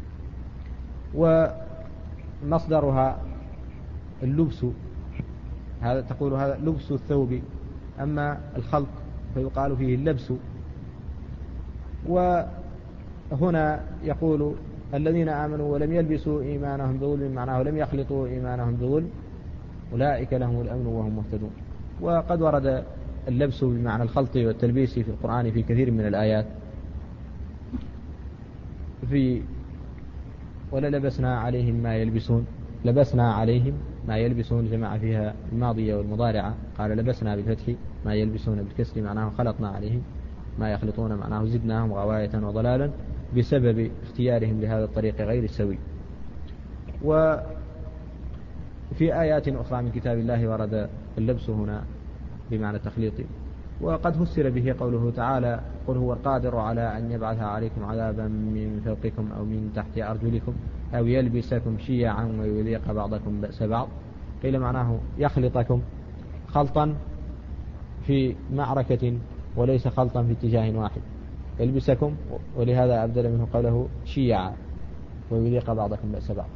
ومصدرها اللبس، هذا تقول هذا لبس الثوب، أما الخلط فيقال فيه اللبس. وهنا يقول الذين آمنوا ولم يلبسوا إيمانهم بظلم معناه لم يخلطوا إيمانهم بظلم أولئك لهم الأمن وهم مهتدون. وقد ورد اللبس بمعنى الخلط والتلبيس في القرآن في كثير من الآيات، في وللبسنا عليهم ما يلبسون، لبسنا عليهم ما يلبسون جمع فيها الماضية والمضارعة، قال لبسنا بالفتح ما يلبسون بالكسر معناه خلطنا عليهم، ما يخلطون معناه زدناهم غواية وضلالا بسبب اختيارهم لهذا الطريق غير السوي. وفي آيات أخرى من كتاب الله ورد اللبس هنا بمعنى التخليط. وقد فسر به قوله تعالى قل هو القادر على أن يبعث عليكم عذابا من فوقكم أو من تحت أرجلكم أو يلبسكم شيعا ويذيق بعضكم بأس بعض. قيل معناه يخلطكم خلطا في معركة وليس خلطا في اتجاه واحد، يلبسكم، ولهذا أبدل منه قوله شيعا ويذيق بعضكم بأس بعض.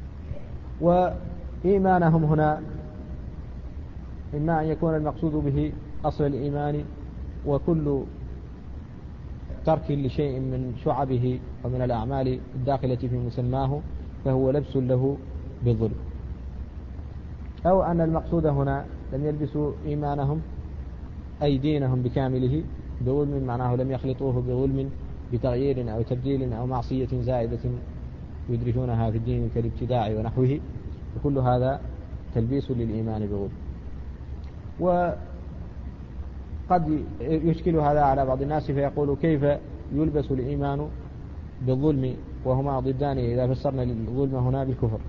وإيمانهم هنا إما أن يكون المقصود به أصل الإيمان وكل ترك لشيء من شعبه ومن الأعمال الداخلة في مسماه فهو لبس له بالظلم، أو أن المقصود هنا لم يلبسوا إيمانهم أي دينهم بكامله بظلم، معناه لم يخلطوه بظلم بتغيير أو تبديل أو معصية زائدة يدرجونها في الدين كالابتداع ونحوه، وكل هذا تلبيس للإيمان بظلم. وقد يشكل هذا على بعض الناس فيقول كيف يلبس الإيمان بالظلم وهما ضدان إذا فسرنا الظلم هنا بالكفر؟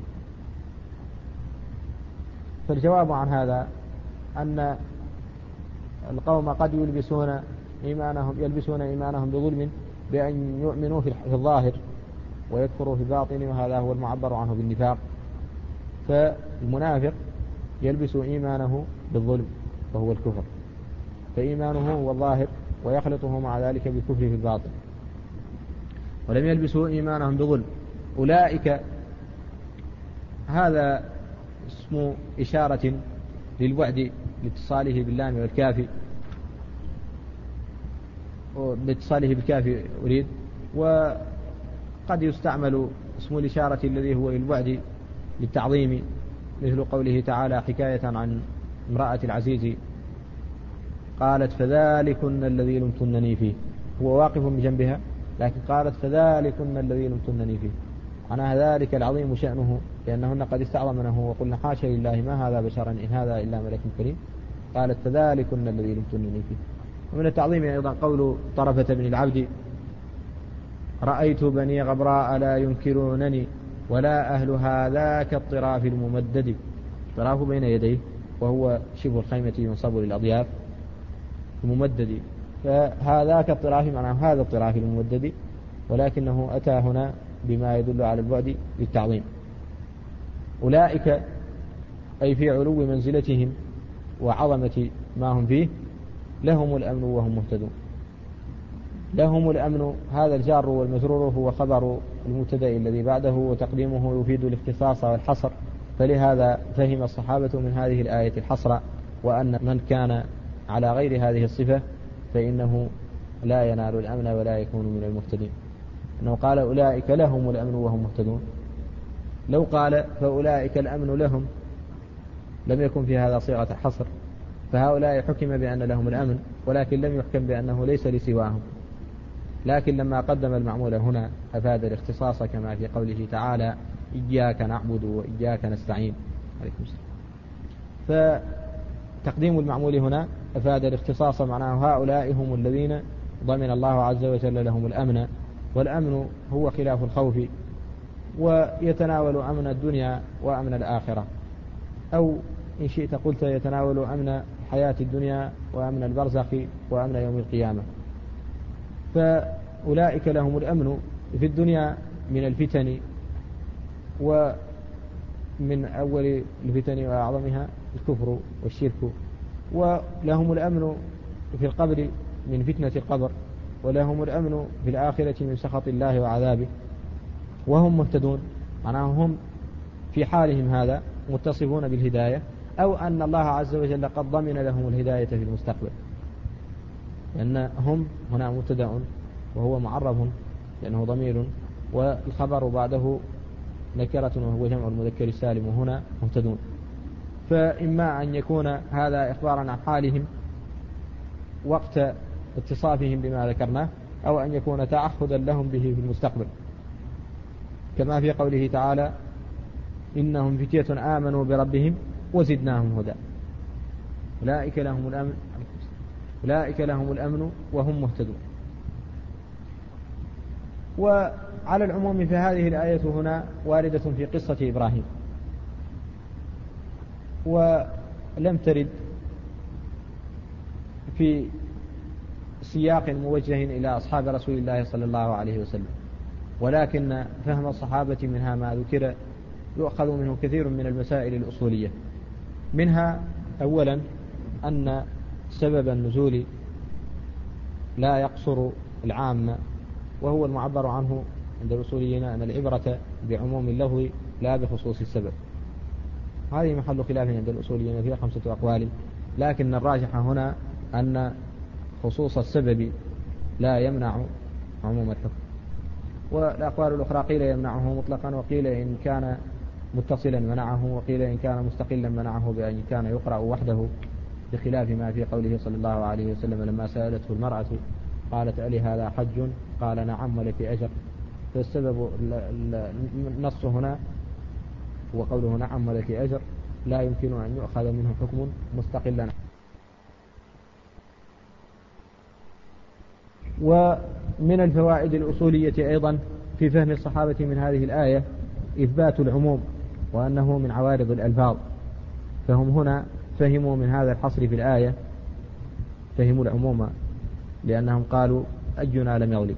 فالجواب عن هذا أن القوم قد يلبسون إيمانهم يلبسون إيمانهم بظلم بأن يؤمنوا في الظاهر ويكفروا في الباطن، وهذا هو المعبر عنه بالنفاق. فالمنافق يلبس إيمانه بالظلم وهو الكفر، فإيمانه هو الظاهر ويخلطه مع ذلك بالكفر في الباطن، ولم يلبسوا إيمانهم بظلم. أولئك هذا اسم إشارة للبعد لاتصاله باللام والكافي، باتصاله بالكافي أريد. وقد يستعمل اسم الإشارة الذي هو للبعد للتعظيم، مثل قوله تعالى حكاية عن امرأة العزيز قالت فذلكن الذي لمتنني فيه، هو واقف بجنبها لكن قالت فذلكن الذي لمتنني فيه، معناها ذلك العظيم شأنه لأنهن قد استعظمنه وقلنا حاشا لله ما هذا بشرا إن هذا إلا ملك كريم، قالت فذلكن الذي لمتنني فيه. ومن التعظيم أيضا قول طرفة بن العبد رأيت بني غبراء لا ينكرونني ولا أهل هذاك الطراف الممدد، الطراف بين يديه وهو شبه الخيمة ينصب للأضياف الممدد، فهذاك الطراف معناه هذا الطراف الممدد، ولكنه أتى هنا بما يدل على البعد للتعظيم. أولئك أي في علو منزلتهم وعظمة ما هم فيه لهم الأمن وهم مهتدون. لهم الأمن هذا الجار والمجرور هو خبر المبتدأ الذي بعده، وتقديمه يفيد الاختصاص والحصر، فلهذا فهم الصحابة من هذه الآية الحصر، وأن من كان على غير هذه الصفة فإنه لا ينال الأمن ولا يكون من المهتدين. أنه قال أولئك لهم الأمن وهم مهتدون، لو قال فأولئك الأمن لهم لم يكن في هذا صيغة حصر، فهؤلاء حكم بأن لهم الأمن ولكن لم يحكم بأنه ليس لسواهم، لكن لما قدم المعمول هنا أفاد الاختصاص كما في قوله تعالى إياك نعبد وإياك نستعين. عليكم السلام. فتقديم المعمول هنا أفاد الاختصاص، معناه هؤلاء هم الذين ضمن الله عز وجل لهم الأمن، والأمن هو خلاف الخوف، ويتناول أمن الدنيا وأمن الآخرة، أو إن شئت قلت يتناول أمن حياة الدنيا وأمن البرزخ وأمن يوم القيامة. فأولئك لهم الأمن في الدنيا من الفتن، ومن أول الفتن وأعظمها الكفر والشرك، ولهم الأمن في القبر من فتنة القبر، ولهم الأمن في الآخرة من سخط الله وعذابه، وهم مهتدون، معناه هم في حالهم هذا متصفون بالهداية، أو أن الله عز وجل قد ضمن لهم الهداية في المستقبل، لأن هم هنا مبتدأ وهو معرف لأنه ضمير، والخبر بعده نكرة وهو جمع المذكر السالم، وهنا مهتدون. فإما أن يكون هذا إخبارا عن حالهم وقت اتصافهم بما ذكرناه، أو أن يكون تعهدا لهم به في المستقبل، كما في قوله تعالى إنهم فتية آمنوا بربهم وزدناهم هدى. أولئك لهم الأمن أولئك لهم الأمن وهم مهتدون. وعلى العموم فهذه الآية هنا واردة في قصة إبراهيم، ولم ترد في سياق موجه إلى أصحاب رسول الله صلى الله عليه وسلم، ولكن فهم الصحابة منها ما ذكر يؤخذ منه كثير من المسائل الأصولية، منها أولا أن سبب النزول لا يقصر العام، وهو المعبر عنه عند الأصوليين أن العبرة بعموم اللفظ لا بخصوص السبب. هذه محل خلاف عند الأصوليين فيها خمسة أقوال، لكن الراجح هنا أن خصوص السبب لا يمنع عموم الحكم. والأقوال الأخرى قيل يمنعه مطلقا، وقيل إن كان متصلا منعه، وقيل إن كان مستقلا منعه بأن كان يقرأ وحده، بخلاف ما في قوله صلى الله عليه وسلم لما سألته المرأة قالت ألي هذا حج؟ قال نعم ولك أجر. فالسبب النص هنا وقوله نعم ولك أجر لا يمكن أن يؤخذ منه حكم مستقلا. ومن الفوائد الأصولية أيضا في فهم الصحابة من هذه الآية إثبات العموم، وأنه من عوارض الألفاظ، فهم هنا فهموا من هذا الحصر في الآية، فهموا العموم لأنهم قالوا أينا لم يغلب.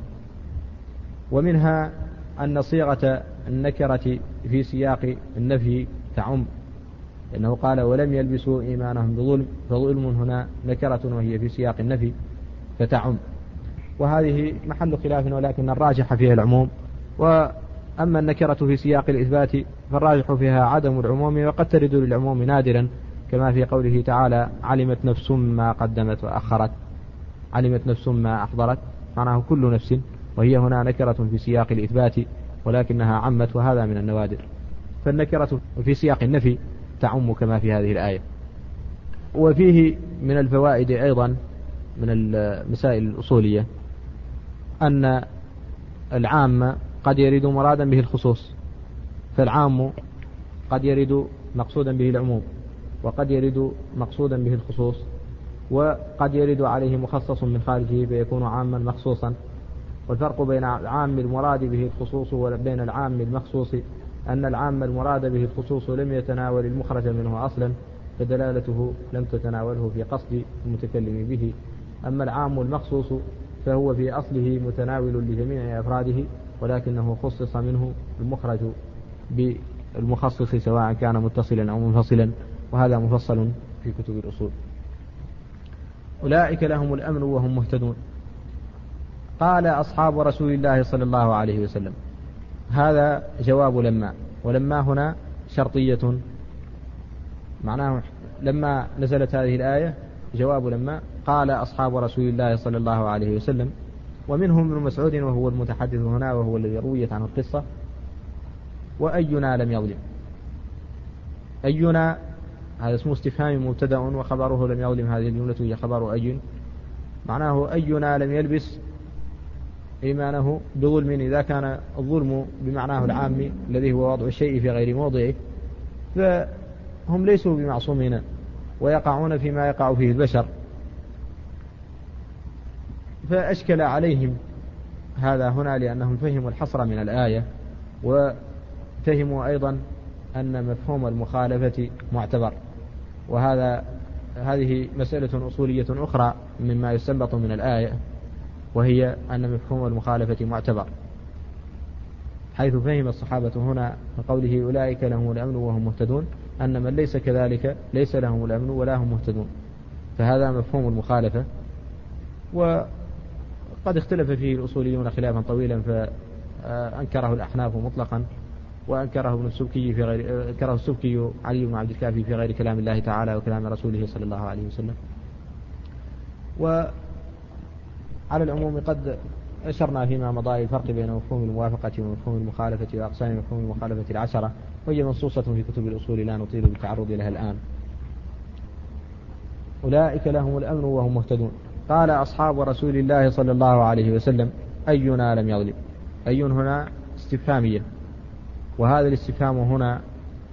ومنها أن صيغة النكرة في سياق النفي تعم، لأنه قال ولم يلبسوا إيمانهم بظلم، فظلم هنا نكرة وهي في سياق النفي فتعم. وهذه محل خلاف، ولكن الراجح فيها العموم. وأما النكرة في سياق الإثبات فالراجح فيها عدم العموم، وقد ترد للعموم نادرا، كما في قوله تعالى علمت نفس ما قدمت وأخرت، علمت نفس ما أحضرت، معناه كل نفس، وهي هنا نكرة في سياق الإثبات ولكنها عمت، وهذا من النوادر. فالنكرة في سياق النفي تعم كما في هذه الآية. وفيه من الفوائد أيضا من المسائل الأصولية أن العام قد يرد مرادا به الخصوص، فالعام قد يرد مقصودا به العموم، وقد يرد مقصودا به الخصوص، وقد يرد عليه مخصص من خارجه فيكون عاما مخصوصا. والفرق بين العام المراد به الخصوص وبين العام المخصوص أن العام المراد به الخصوص لم يتناول المخرج منه أصلا، فدلالته لم تتناوله في قصد المتكلم به. أما العام المخصوص فهو في أصله متناول لجميع أفراده، ولكنه خصص منه المخرج بالمخصص سواء كان متصلا أو منفصلا، وهذا مفصل في كتب الأصول. أولئك لهم الأمن وهم مهتدون. قال أصحاب رسول الله صلى الله عليه وسلم، هذا جواب لما، ولما هنا شرطية، معناه لما نزلت هذه الآية جواب لما. قال أصحاب رسول الله صلى الله عليه وسلم، ومنهم ابن مسعود وهو المتحدث هنا وهو الذي رويت عنه القصة. وأينا لم يظلم، أينا هذا اسمه استفهام مبتدأ وخبره لم يظلم، هذه الجملة هي خبر أي، معناه أينا لم يلبس إيمانه بظلم، إذا كان الظلم بمعناه العام الذي هو وضع الشيء في غير موضعه، فهم ليسوا بمعصومين ويقعون فيما يقع فيه البشر. فأشكل عليهم هذا هنا لأنهم فهموا الحصر من الآية، وفهموا أيضا أن مفهوم المخالفة معتبر. وهذا هذه مسألة أصولية أخرى مما يستنبط من الآية، وهي أن مفهوم المخالفة معتبر، حيث فهم الصحابة هنا قوله أولئك لهم الأمن وهم مهتدون أن من ليس كذلك ليس لهم الأمن ولا هم مهتدون، فهذا مفهوم المخالفة. وقد اختلف فيه الأصوليون خلافا طويلا، فأنكره الأحناف مطلقا، وأنكره ابن السبكي في غير أنكره السبكي علي بن عبد الكافي في غير كلام الله تعالى وكلام رسوله صلى الله عليه وسلم. وعلى العموم قد أشرنا فيما مضى الفرق بين مفهوم الموافقة ومفهوم المخالفة وأقسام مفهوم المخالفة العشرة، وهي منصوصة في كتب الأصول لا نطيل بالتعرض لها الآن. أولئك لهم الأمن وهم مهتدون. قال أصحاب رسول الله صلى الله عليه وسلم أينا لم يظلم. أي هنا استفهامية، وهذا الاستفهام هنا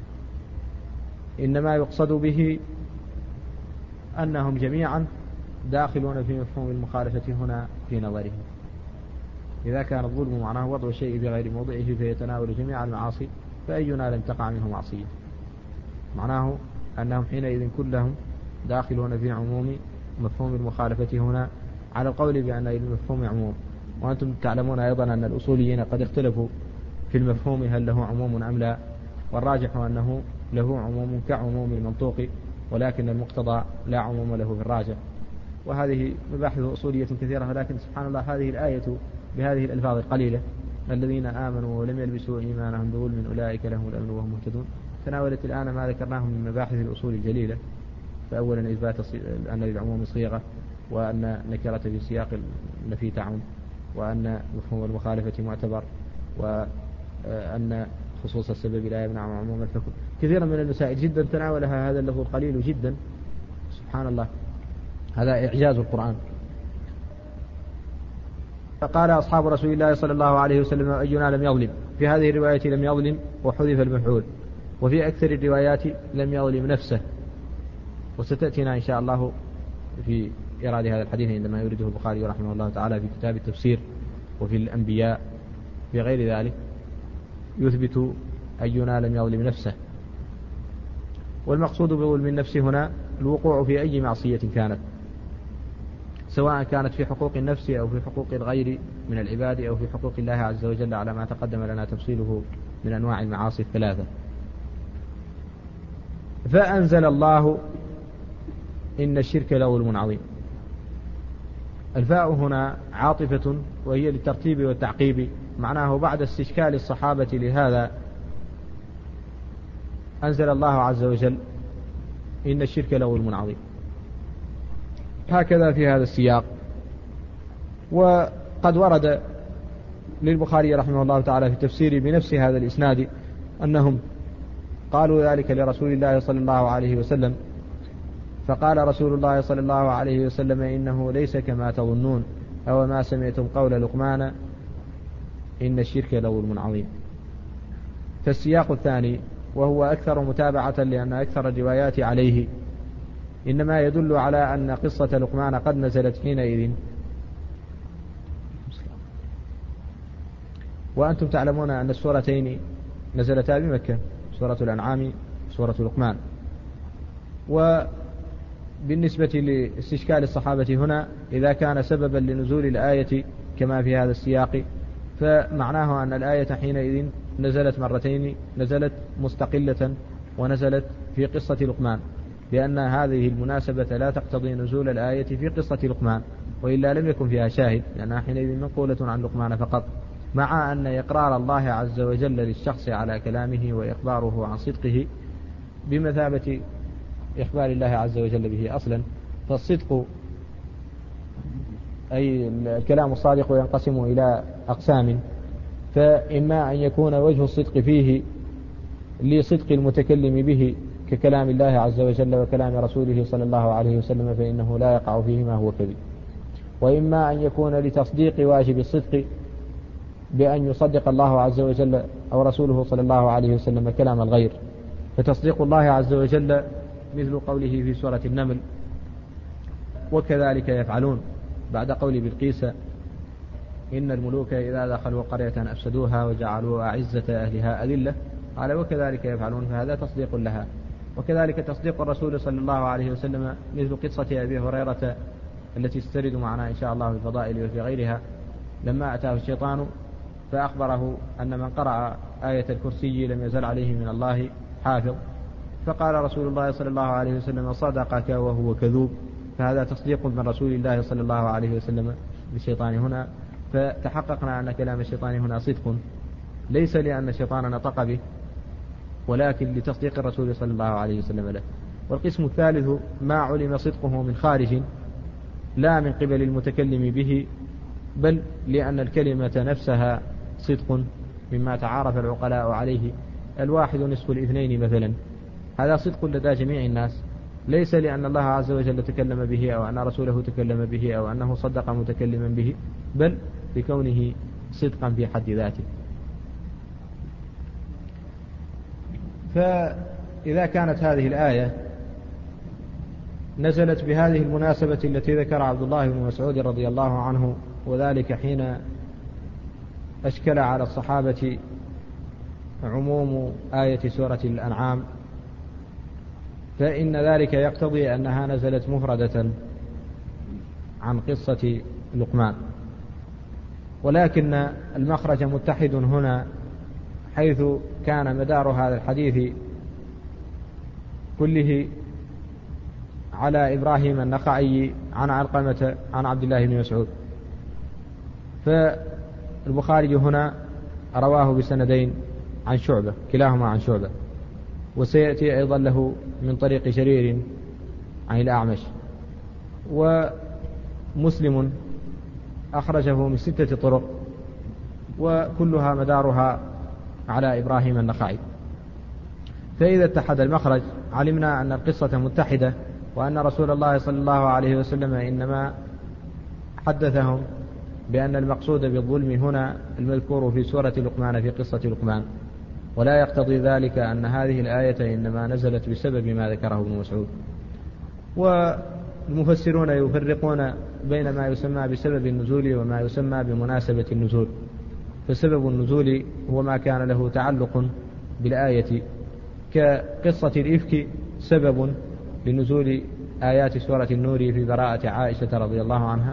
إنما يقصد به أنهم جميعا داخلون في مفهوم المخالفة هنا في نظرهم. إذا كان الظلم معناه وضع الشيء بغير موضعه فيتناول جميع المعاصي، فأينا لم تقع منه معصية، معناه أنهم حينئذ كلهم داخلون في عموم مفهوم المخالفة هنا، على القول بأن المفهوم عموم. وأنتم تعلمون أيضا أن الأصوليين قد اختلفوا في المفهوم هل له عموم أم لا، والراجح أنه له عموم كعموم المنطوق، ولكن المقتضى لا عموم له في الراجح، وهذه مباحث أصولية كثيرة، ولكن سبحان الله هذه الآية بهذه الألفاظ القليلة الذين آمنوا ولم يلبسوا إيمانهم بظلم أولئك لهم الأمن وهم مهتدون تناولت الآن ما ذكرناه من مباحث الأصول الجليلة. فأولا إثبات أن للعموم صيغة، وأن نكرة في سياق النفي تعم، وأن مفهوم المخالفة معتبر، وأن خصوص السبب لا يمنع عموم الحكم. كثيرا من المسائل جدا تناولها هذا اللفظ القليل جدا. سبحان الله، هذا إعجاز القرآن. فقال أصحاب رسول الله صلى الله عليه وسلم أينا لم يظلم. في هذه الرواية لم يظلم وحذف المفعول، وفي أكثر الروايات لم يظلم نفسه، وستأتينا إن شاء الله في إيراد هذا الحديث عندما يورده البخاري رحمه الله تعالى في كتاب التفسير وفي الأنبياء في غير ذلك، يثبت أينا لم يظلم نفسه. والمقصود بظلم النفس هنا الوقوع في أي معصية كانت، سواء كانت في حقوق النفس أو في حقوق الغير من العباد أو في حقوق الله عز وجل، على ما تقدم لنا تفصيله من أنواع المعاصي الثلاثة. فأنزل الله إن الشرك لظلم عظيم. الفاء هنا عاطفة وهي للترتيب والتعقيب، معناه بعد استشكال الصحابة لهذا أنزل الله عز وجل إن الشرك لظلم عظيم، هكذا في هذا السياق. وقد ورد للبخاري رحمه الله تعالى في التفسير بنفس هذا الإسناد أنهم قالوا ذلك لرسول الله صلى الله عليه وسلم، فقال رسول الله صلى الله عليه وسلم إنه ليس كما تظنون، أو ما سمعتم قول لقمان إن الشرك لظلم عظيم. فالسياق الثاني وهو أكثر متابعة لأن أكثر الروايات عليه إنما يدل على أن قصة لقمان قد نزلت حينئذ. وأنتم تعلمون أن السورتين نزلتا بمكة، سورة الأنعام سورة لقمان. وبالنسبة لاستشكال الصحابة هنا إذا كان سببا لنزول الآية كما في هذا السياق، فمعناه أن الآية حينئذ نزلت مرتين، نزلت مستقلة ونزلت في قصة لقمان، لأن هذه المناسبة لا تقتضي نزول الآية في قصة لقمان، وإلا لم يكن فيها شاهد، لأنها حينئذ منقولة عن لقمان فقط، مع أن إقرار الله عز وجل للشخص على كلامه وإخباره عن صدقه بمثابة إخبار الله عز وجل به أصلا. فالصدق أي الكلام الصادق ينقسم إلى أقسام، فإما أن يكون وجه الصدق فيه لصدق المتكلم به ككلام الله عز وجل وكلام رسوله صلى الله عليه وسلم، فإنه لا يقع فيه ما هو كذب. وإما أن يكون لتصديق واجب الصدق بأن يصدق الله عز وجل أو رسوله صلى الله عليه وسلم كلام الغير، فتصديق الله عز وجل مثل قوله في سورة النمل وكذلك يفعلون بعد قول بلقيس إن الملوك إذا دخلوا قرية أفسدوها وجعلوا أعزة أهلها أذلة، قال وكذلك يفعلون، فهذا تصديق لها. وكذلك تصديق الرسول صلى الله عليه وسلم مثل قصة أبي هريرة التي تسترد معنا إن شاء الله في الفضائل وفي غيرها، لما أتاه الشيطان فأخبره أن من قرأ آية الكرسي لم يزل عليه من الله حافظ، فقال رسول الله صلى الله عليه وسلم صدقك وهو كذوب، فهذا تصديق من رسول الله صلى الله عليه وسلم بالشيطان هنا. فتحققنا أن كلام الشيطان هنا صدق، ليس لأن الشيطان نطق به، ولكن لتصديق الرسول صلى الله عليه وسلم له. والقسم الثالث ما علم صدقه من خارج لا من قبل المتكلم به، بل لأن الكلمة نفسها صدق مما تعارف العقلاء عليه، الواحد نصف الاثنين مثلا، هذا صدق لدى جميع الناس، ليس لأن الله عز وجل تكلم به أو أن رسوله تكلم به أو أنه صدق متكلما به، بل لكونه صدقا في حد ذاته. فإذا كانت هذه الآية نزلت بهذه المناسبة التي ذكر عبد الله بن مسعود رضي الله عنه، وذلك حين أشكل على الصحابة عموم آية سورة الأنعام، فإن ذلك يقتضي أنها نزلت مفردة عن قصة لقمان، ولكن المخرج متحد هنا، حيث كان مدار هذا الحديث كله على إبراهيم النخعي عن علقمة عن عبد الله بن مسعود. فالبخاري هنا رواه بسندين عن شعبة، كلاهما عن شعبة، وسيأتي أيضا له من طريق جرير عن الأعمش. ومسلم أخرجه من ستة طرق وكلها مدارها على إبراهيم النخعي. فإذا اتحد المخرج علمنا أن القصة متحدة، وأن رسول الله صلى الله عليه وسلم إنما حدثهم بأن المقصود بالظلم هنا المذكور في سورة لقمان في قصة لقمان، ولا يقتضي ذلك أن هذه الآية إنما نزلت بسبب ما ذكره ابن مسعود. والمفسرون يفرقون بين ما يسمى بسبب النزول وما يسمى بمناسبة النزول. فسبب النزول هو ما كان له تعلق بالآية، كقصة الإفك سبب لنزول آيات سورة النور في براءة عائشة رضي الله عنها.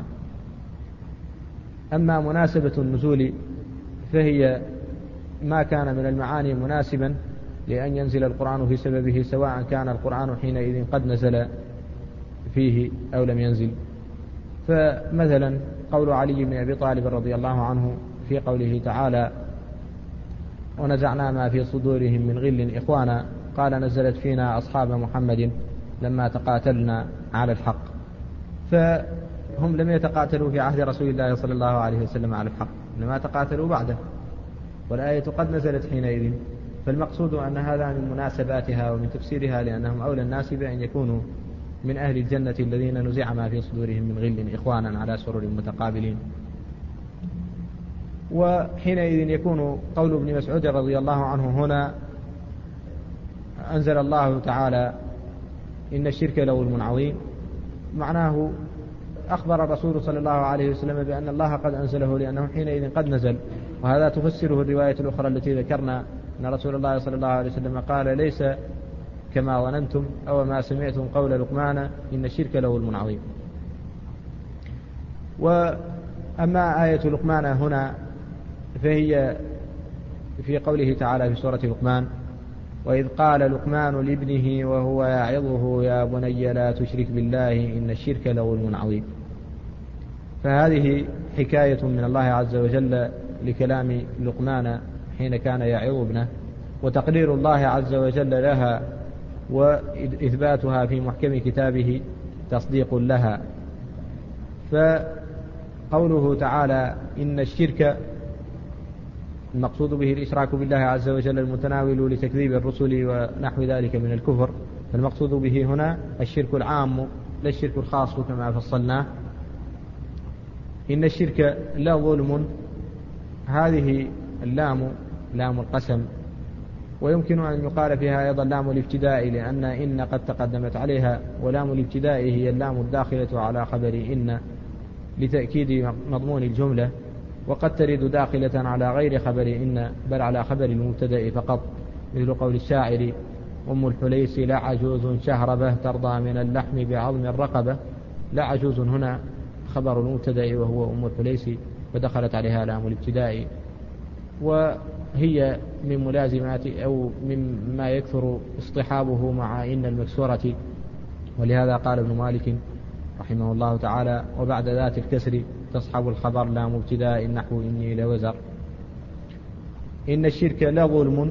أما مناسبة النزول فهي ما كان من المعاني مناسبا لأن ينزل القرآن في سببه، سواء كان القرآن حينئذ قد نزل فيه أو لم ينزل. فمثلا قول علي بن أبي طالب رضي الله عنه في قوله تعالى: ونزعنا ما في صدورهم من غل إخوانا، قال: نزلت فينا أصحاب محمد لما تقاتلنا على الحق. فهم لم يتقاتلوا في عهد رسول الله صلى الله عليه وسلم على الحق، إنما تقاتلوا بعده، والآية قد نزلت حينئذ. فالمقصود أن هذا من مناسباتها ومن تفسيرها، لأنهم أولى الناس بأن يكونوا من أهل الجنة الذين نزع ما في صدورهم من غل إخوانا على سرر متقابلين. وحينئذ يكون قول ابن مسعود رضي الله عنه هنا: أنزل الله تعالى إن الشرك لظلم عظيم، معناه أخبر الرسول صلى الله عليه وسلم بأن الله قد أنزله، لأنه حينئذ قد نزل. وهذا تفسره الرواية الأخرى التي ذكرنا أن رسول الله صلى الله عليه وسلم قال: ليس كما ظننتم أو ما سمعتم قول لقمان إن الشرك لظلم عظيم. وأما آية لقمان هنا فهي في قوله تعالى في سورة لقمان: وإذ قال لقمان لابنه وهو يعظه يا بني لا تشرك بالله إن الشرك لظلم عظيم. فهذه حكاية من الله عز وجل لكلام لقمان حين كان يعظ ابنه، وتقرير الله عز وجل لها وإثباتها في محكم كتابه تصديق لها. فقوله تعالى إن الشرك المقصود به الإشراك بالله عز وجل المتناول لتكذيب الرسل ونحو ذلك من الكفر، فالمقصود به هنا الشرك العام لا الشرك الخاص كما فصلناه. إن الشرك لا ظلم، هذه اللام لام القسم، ويمكن أن يقال فيها أيضا لام الابتداء، لأن إن قد تقدمت عليها، ولام الابتداء هي اللام الداخلة على خبر إن لتأكيد مضمون الجملة، وقد ترد داخلة على غير خبر إن بل على خبر المبتدأ فقط، مثل قول الشاعر: أم الحليس لا عجوز شهربة ترضى من اللحم بعظم الرقبة. لا عجوز هنا خبر المبتدأ وهو أم الحليس، ودخلت عليها لام الابتداء، وهي من ملازمات أو مما يكثر اصطحابه مع إن المكسورة. ولهذا قال ابن مالك رحمه الله تعالى: وبعد ذات الكسر تصحب الخبر لا مبتداء نحو إني لوزر. إن الشرك لا ظلم،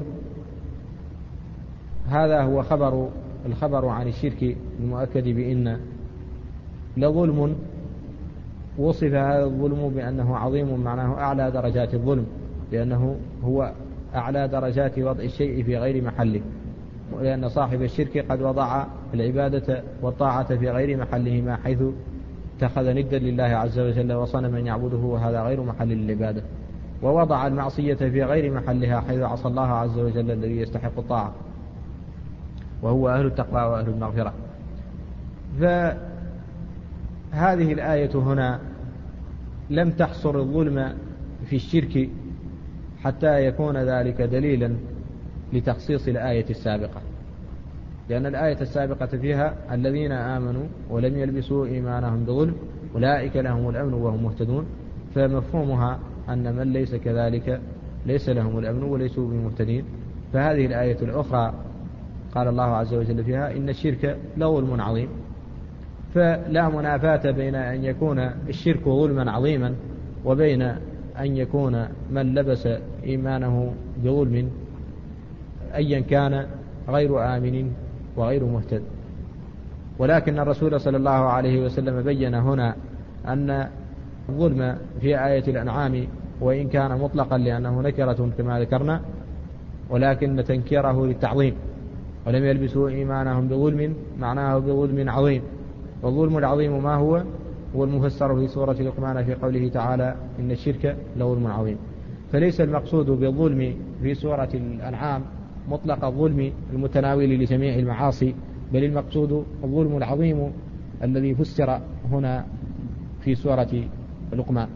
هذا هو خبر الخبر عن الشرك المؤكد بإن. لظلم وصف هذا الظلم بأنه عظيم، معناه أعلى درجات الظلم، لأنه هو أعلى درجات وضع الشيء في غير محله، لأن صاحب الشرك قد وضع العبادة والطاعة في غير محلهما، حيث اتخذ ندا لله عز وجل وصنما يعبده، وهذا غير محل للعبادة، ووضع المعصية في غير محلها، حيث عصى الله عز وجل الذي يستحق الطاعة، وهو أهل التقوى وأهل المغفرة. فهذه الآية هنا لم تحصر الظلم في الشرك حتى يكون ذلك دليلا لتخصيص الآية السابقة، لأن الآية السابقة فيها الذين آمنوا ولم يلبسوا إيمانهم بظلم أولئك لهم الأمن وهم مهتدون، فمفهومها أن من ليس كذلك ليس لهم الأمن وليسوا بمهتدين. فهذه الآية الأخرى قال الله عز وجل فيها إن الشرك لظلم عظيم، فلا منافاة بين أن يكون الشرك ظلما عظيما وبين أن يكون من لبس إيمانه بظلم أيا كان غير آمن وغير مهتد. ولكن الرسول صلى الله عليه وسلم بين هنا أن الظلم في آية الأنعام وإن كان مطلقا لأنه نكرة كما ذكرنا، ولكن تنكيره للتعظيم، ولم يلبسوا إيمانهم بظلم معناه بظلم عظيم. والظلم العظيم ما هو؟ هو المفسر في سورة لقمان في قوله تعالى إن الشرك لظلم عظيم. فليس المقصود بالظلم في سورة الأنعام مطلق الظلم المتناول لجميع المعاصي، بل المقصود الظلم العظيم الذي فسر هنا في سورة لقمان.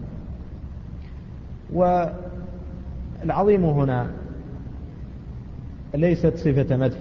والعظيم هنا ليست صفة مدح،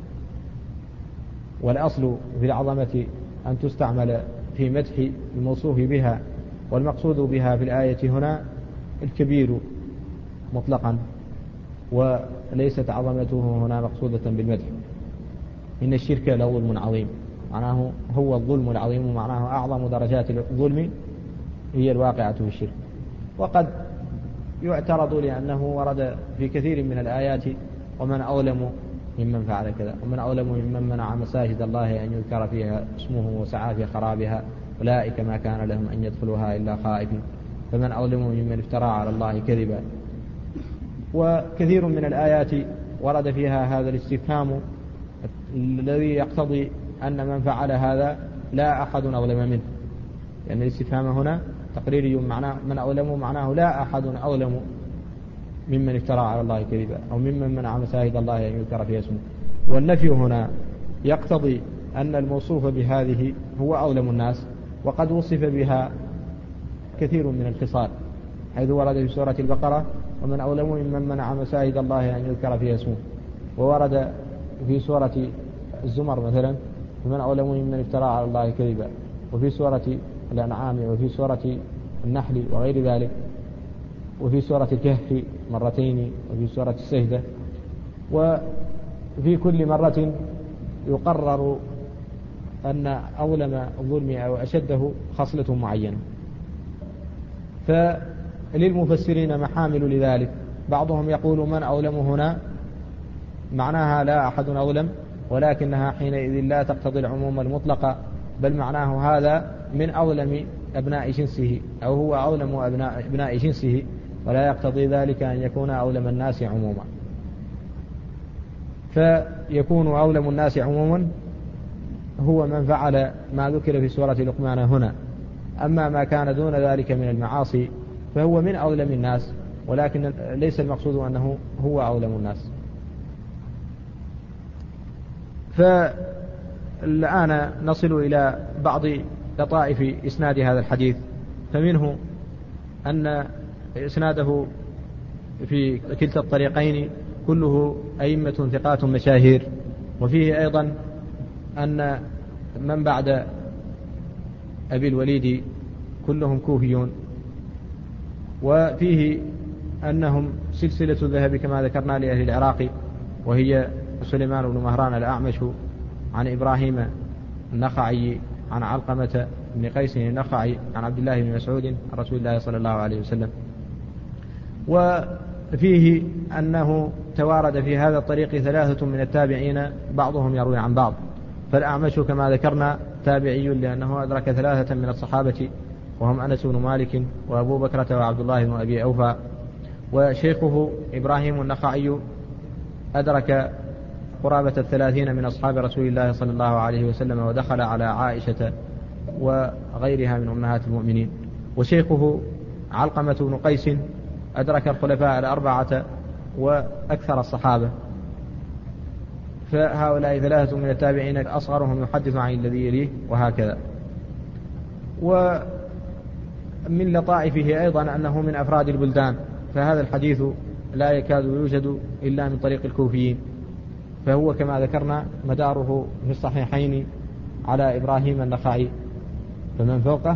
والأصل في العظمة أن تستعمل في مدح الموصوف بها، والمقصود بها في الآية هنا الكبير مطلقا، وليست عظمته هنا مقصودة بالمدح. إن الشرك لظلم عظيم معناه هو الظلم العظيم، معناه أعظم درجات الظلم هي الواقعة في الشرك. وقد يعترض لأنه ورد في كثير من الآيات ومن أظلم ممن فعل كذا، ومن أظلم ممن منع مساجد الله أن يذكر فيها اسمه وسعى في خرابها أولئك ما كان لهم أن يدخلوها إلا خائفين، فمن أظلم ممن افترى على الله كذبا. وكثير من الآيات ورد فيها هذا الاستفهام الذي يقتضي أن من فعل هذا لا أحد أظلم منه، لأن يعني الاستفهام هنا تقريري، معناه من أظلم معناه لا أحد أظلم ممن افترى على الله كذبا أو ممن منع مساجد الله أن يذكر فيها اسمه. والنفي هنا يقتضي أن الموصوف بهذه هو أظلم الناس، وقد وصف بها كثير من الخصال، حيث ورد في سورة البقرة ومن أظلم ممن منع مساجد الله أن يذكر فيها اسمه، وورد في سورة الزمر مثلا ومن أظلم ممن افترى على الله كذبا، وفي سورة الأنعام وفي سورة النحل وغير ذلك، وفي سورة الكهف مرتين، وفي سورة السجدة. وفي كل مرة يقرر أن أظلم الظلم أو أشده خصلة معينة. فللمفسرين محامل لذلك، بعضهم يقول من أظلم هنا معناها لا أحد أظلم، ولكنها حينئذ لا تقتضي العموم المطلق، بل معناه هذا من أظلم أبناء جنسه أو هو أظلم أبناء, أبناء جنسه، ولا يقتضي ذلك أن يكون أظلم الناس عموما. فيكون أظلم الناس عموما هو من فعل ما ذكر في سورة لقمان هنا. أما ما كان دون ذلك من المعاصي فهو من أظلم الناس، ولكن ليس المقصود أنه هو أظلم الناس. فالآن نصل إلى بعض لطائف إسناد هذا الحديث. فمنه أن إسناده في كلتا الطريقين كله أئمة ثقات مشاهير، وفيه أيضا أن من بعد أبي الوليد كلهم كوفيون، وفيه أنهم سلسلة الذهب كما ذكرنا لأهل العراق، وهي سليمان بن مهران الأعمش عن إبراهيم النخعي عن علقمة بن قيس النخعي عن عبد الله بن مسعود عن رسول الله صلى الله عليه وسلم. وفيه أنه توارد في هذا الطريق ثلاثة من التابعين بعضهم يروي عن بعض، فالأعمش كما ذكرنا تابعي لأنه أدرك ثلاثة من الصحابة وهم أنس بن مالك وأبو بكرة وعبد الله بن أبي أوفى، وشيخه إبراهيم النخعي أدرك قرابة الثلاثين من أصحاب رسول الله صلى الله عليه وسلم، ودخل على عائشة وغيرها من أمهات المؤمنين. وشيخه علقمة بن قيس أدرك الخلفاء الأربعة وأكثر الصحابة. فهؤلاء ثلاثة من التابعين أصغرهم يحدث عن الذي يليه، وهكذا. ومن لطائفه أيضا أنه من أفراد البلدان، فهذا الحديث لا يكاد يوجد إلا من طريق الكوفيين، فهو كما ذكرنا مداره في الصحيحين على إبراهيم النخعي فمن فوقه،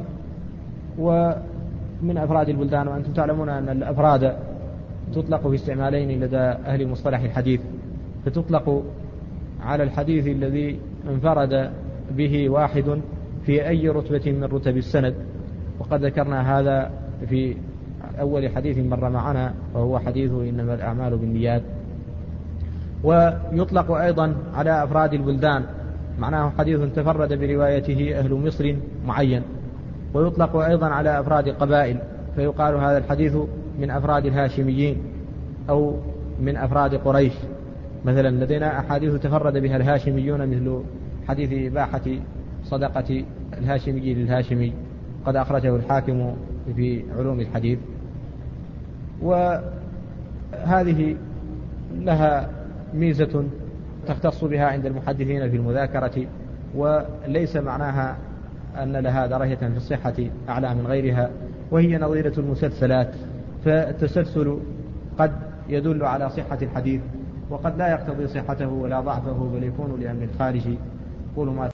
ومن أفراد البلدان. وأنتم تعلمون أن الأفراد تطلق في استعمالين لدى أهل مصطلح الحديث، فتطلق على الحديث الذي انفرد به واحد في أي رتبة من رتب السند، وقد ذكرنا هذا في أول حديث مر معنا وهو حديث إنما الأعمال بالنيات. ويطلق أيضا على أفراد البلدان، معناه حديث تفرد بروايته أهل مصر معين. ويطلق أيضا على أفراد قبائل، فيقال هذا الحديث من أفراد الهاشميين أو من أفراد قريش. مثلا لدينا أحاديث تفرد بها الهاشميون مثل حديث إباحة صدقة الهاشمي للهاشمي، قد أخرجه الحاكم في علوم الحديث. وهذه لها ميزة تختص بها عند المحدثين في المذاكرة، وليس معناها أن لها درجة في الصحة أعلى من غيرها، وهي نظيرة المسلسلات. فالتسلسل قد يدل على صحة الحديث وقد لا يقتضي صحته ولا ضعفه، بل يكون لأمر خارجي. قولوا ما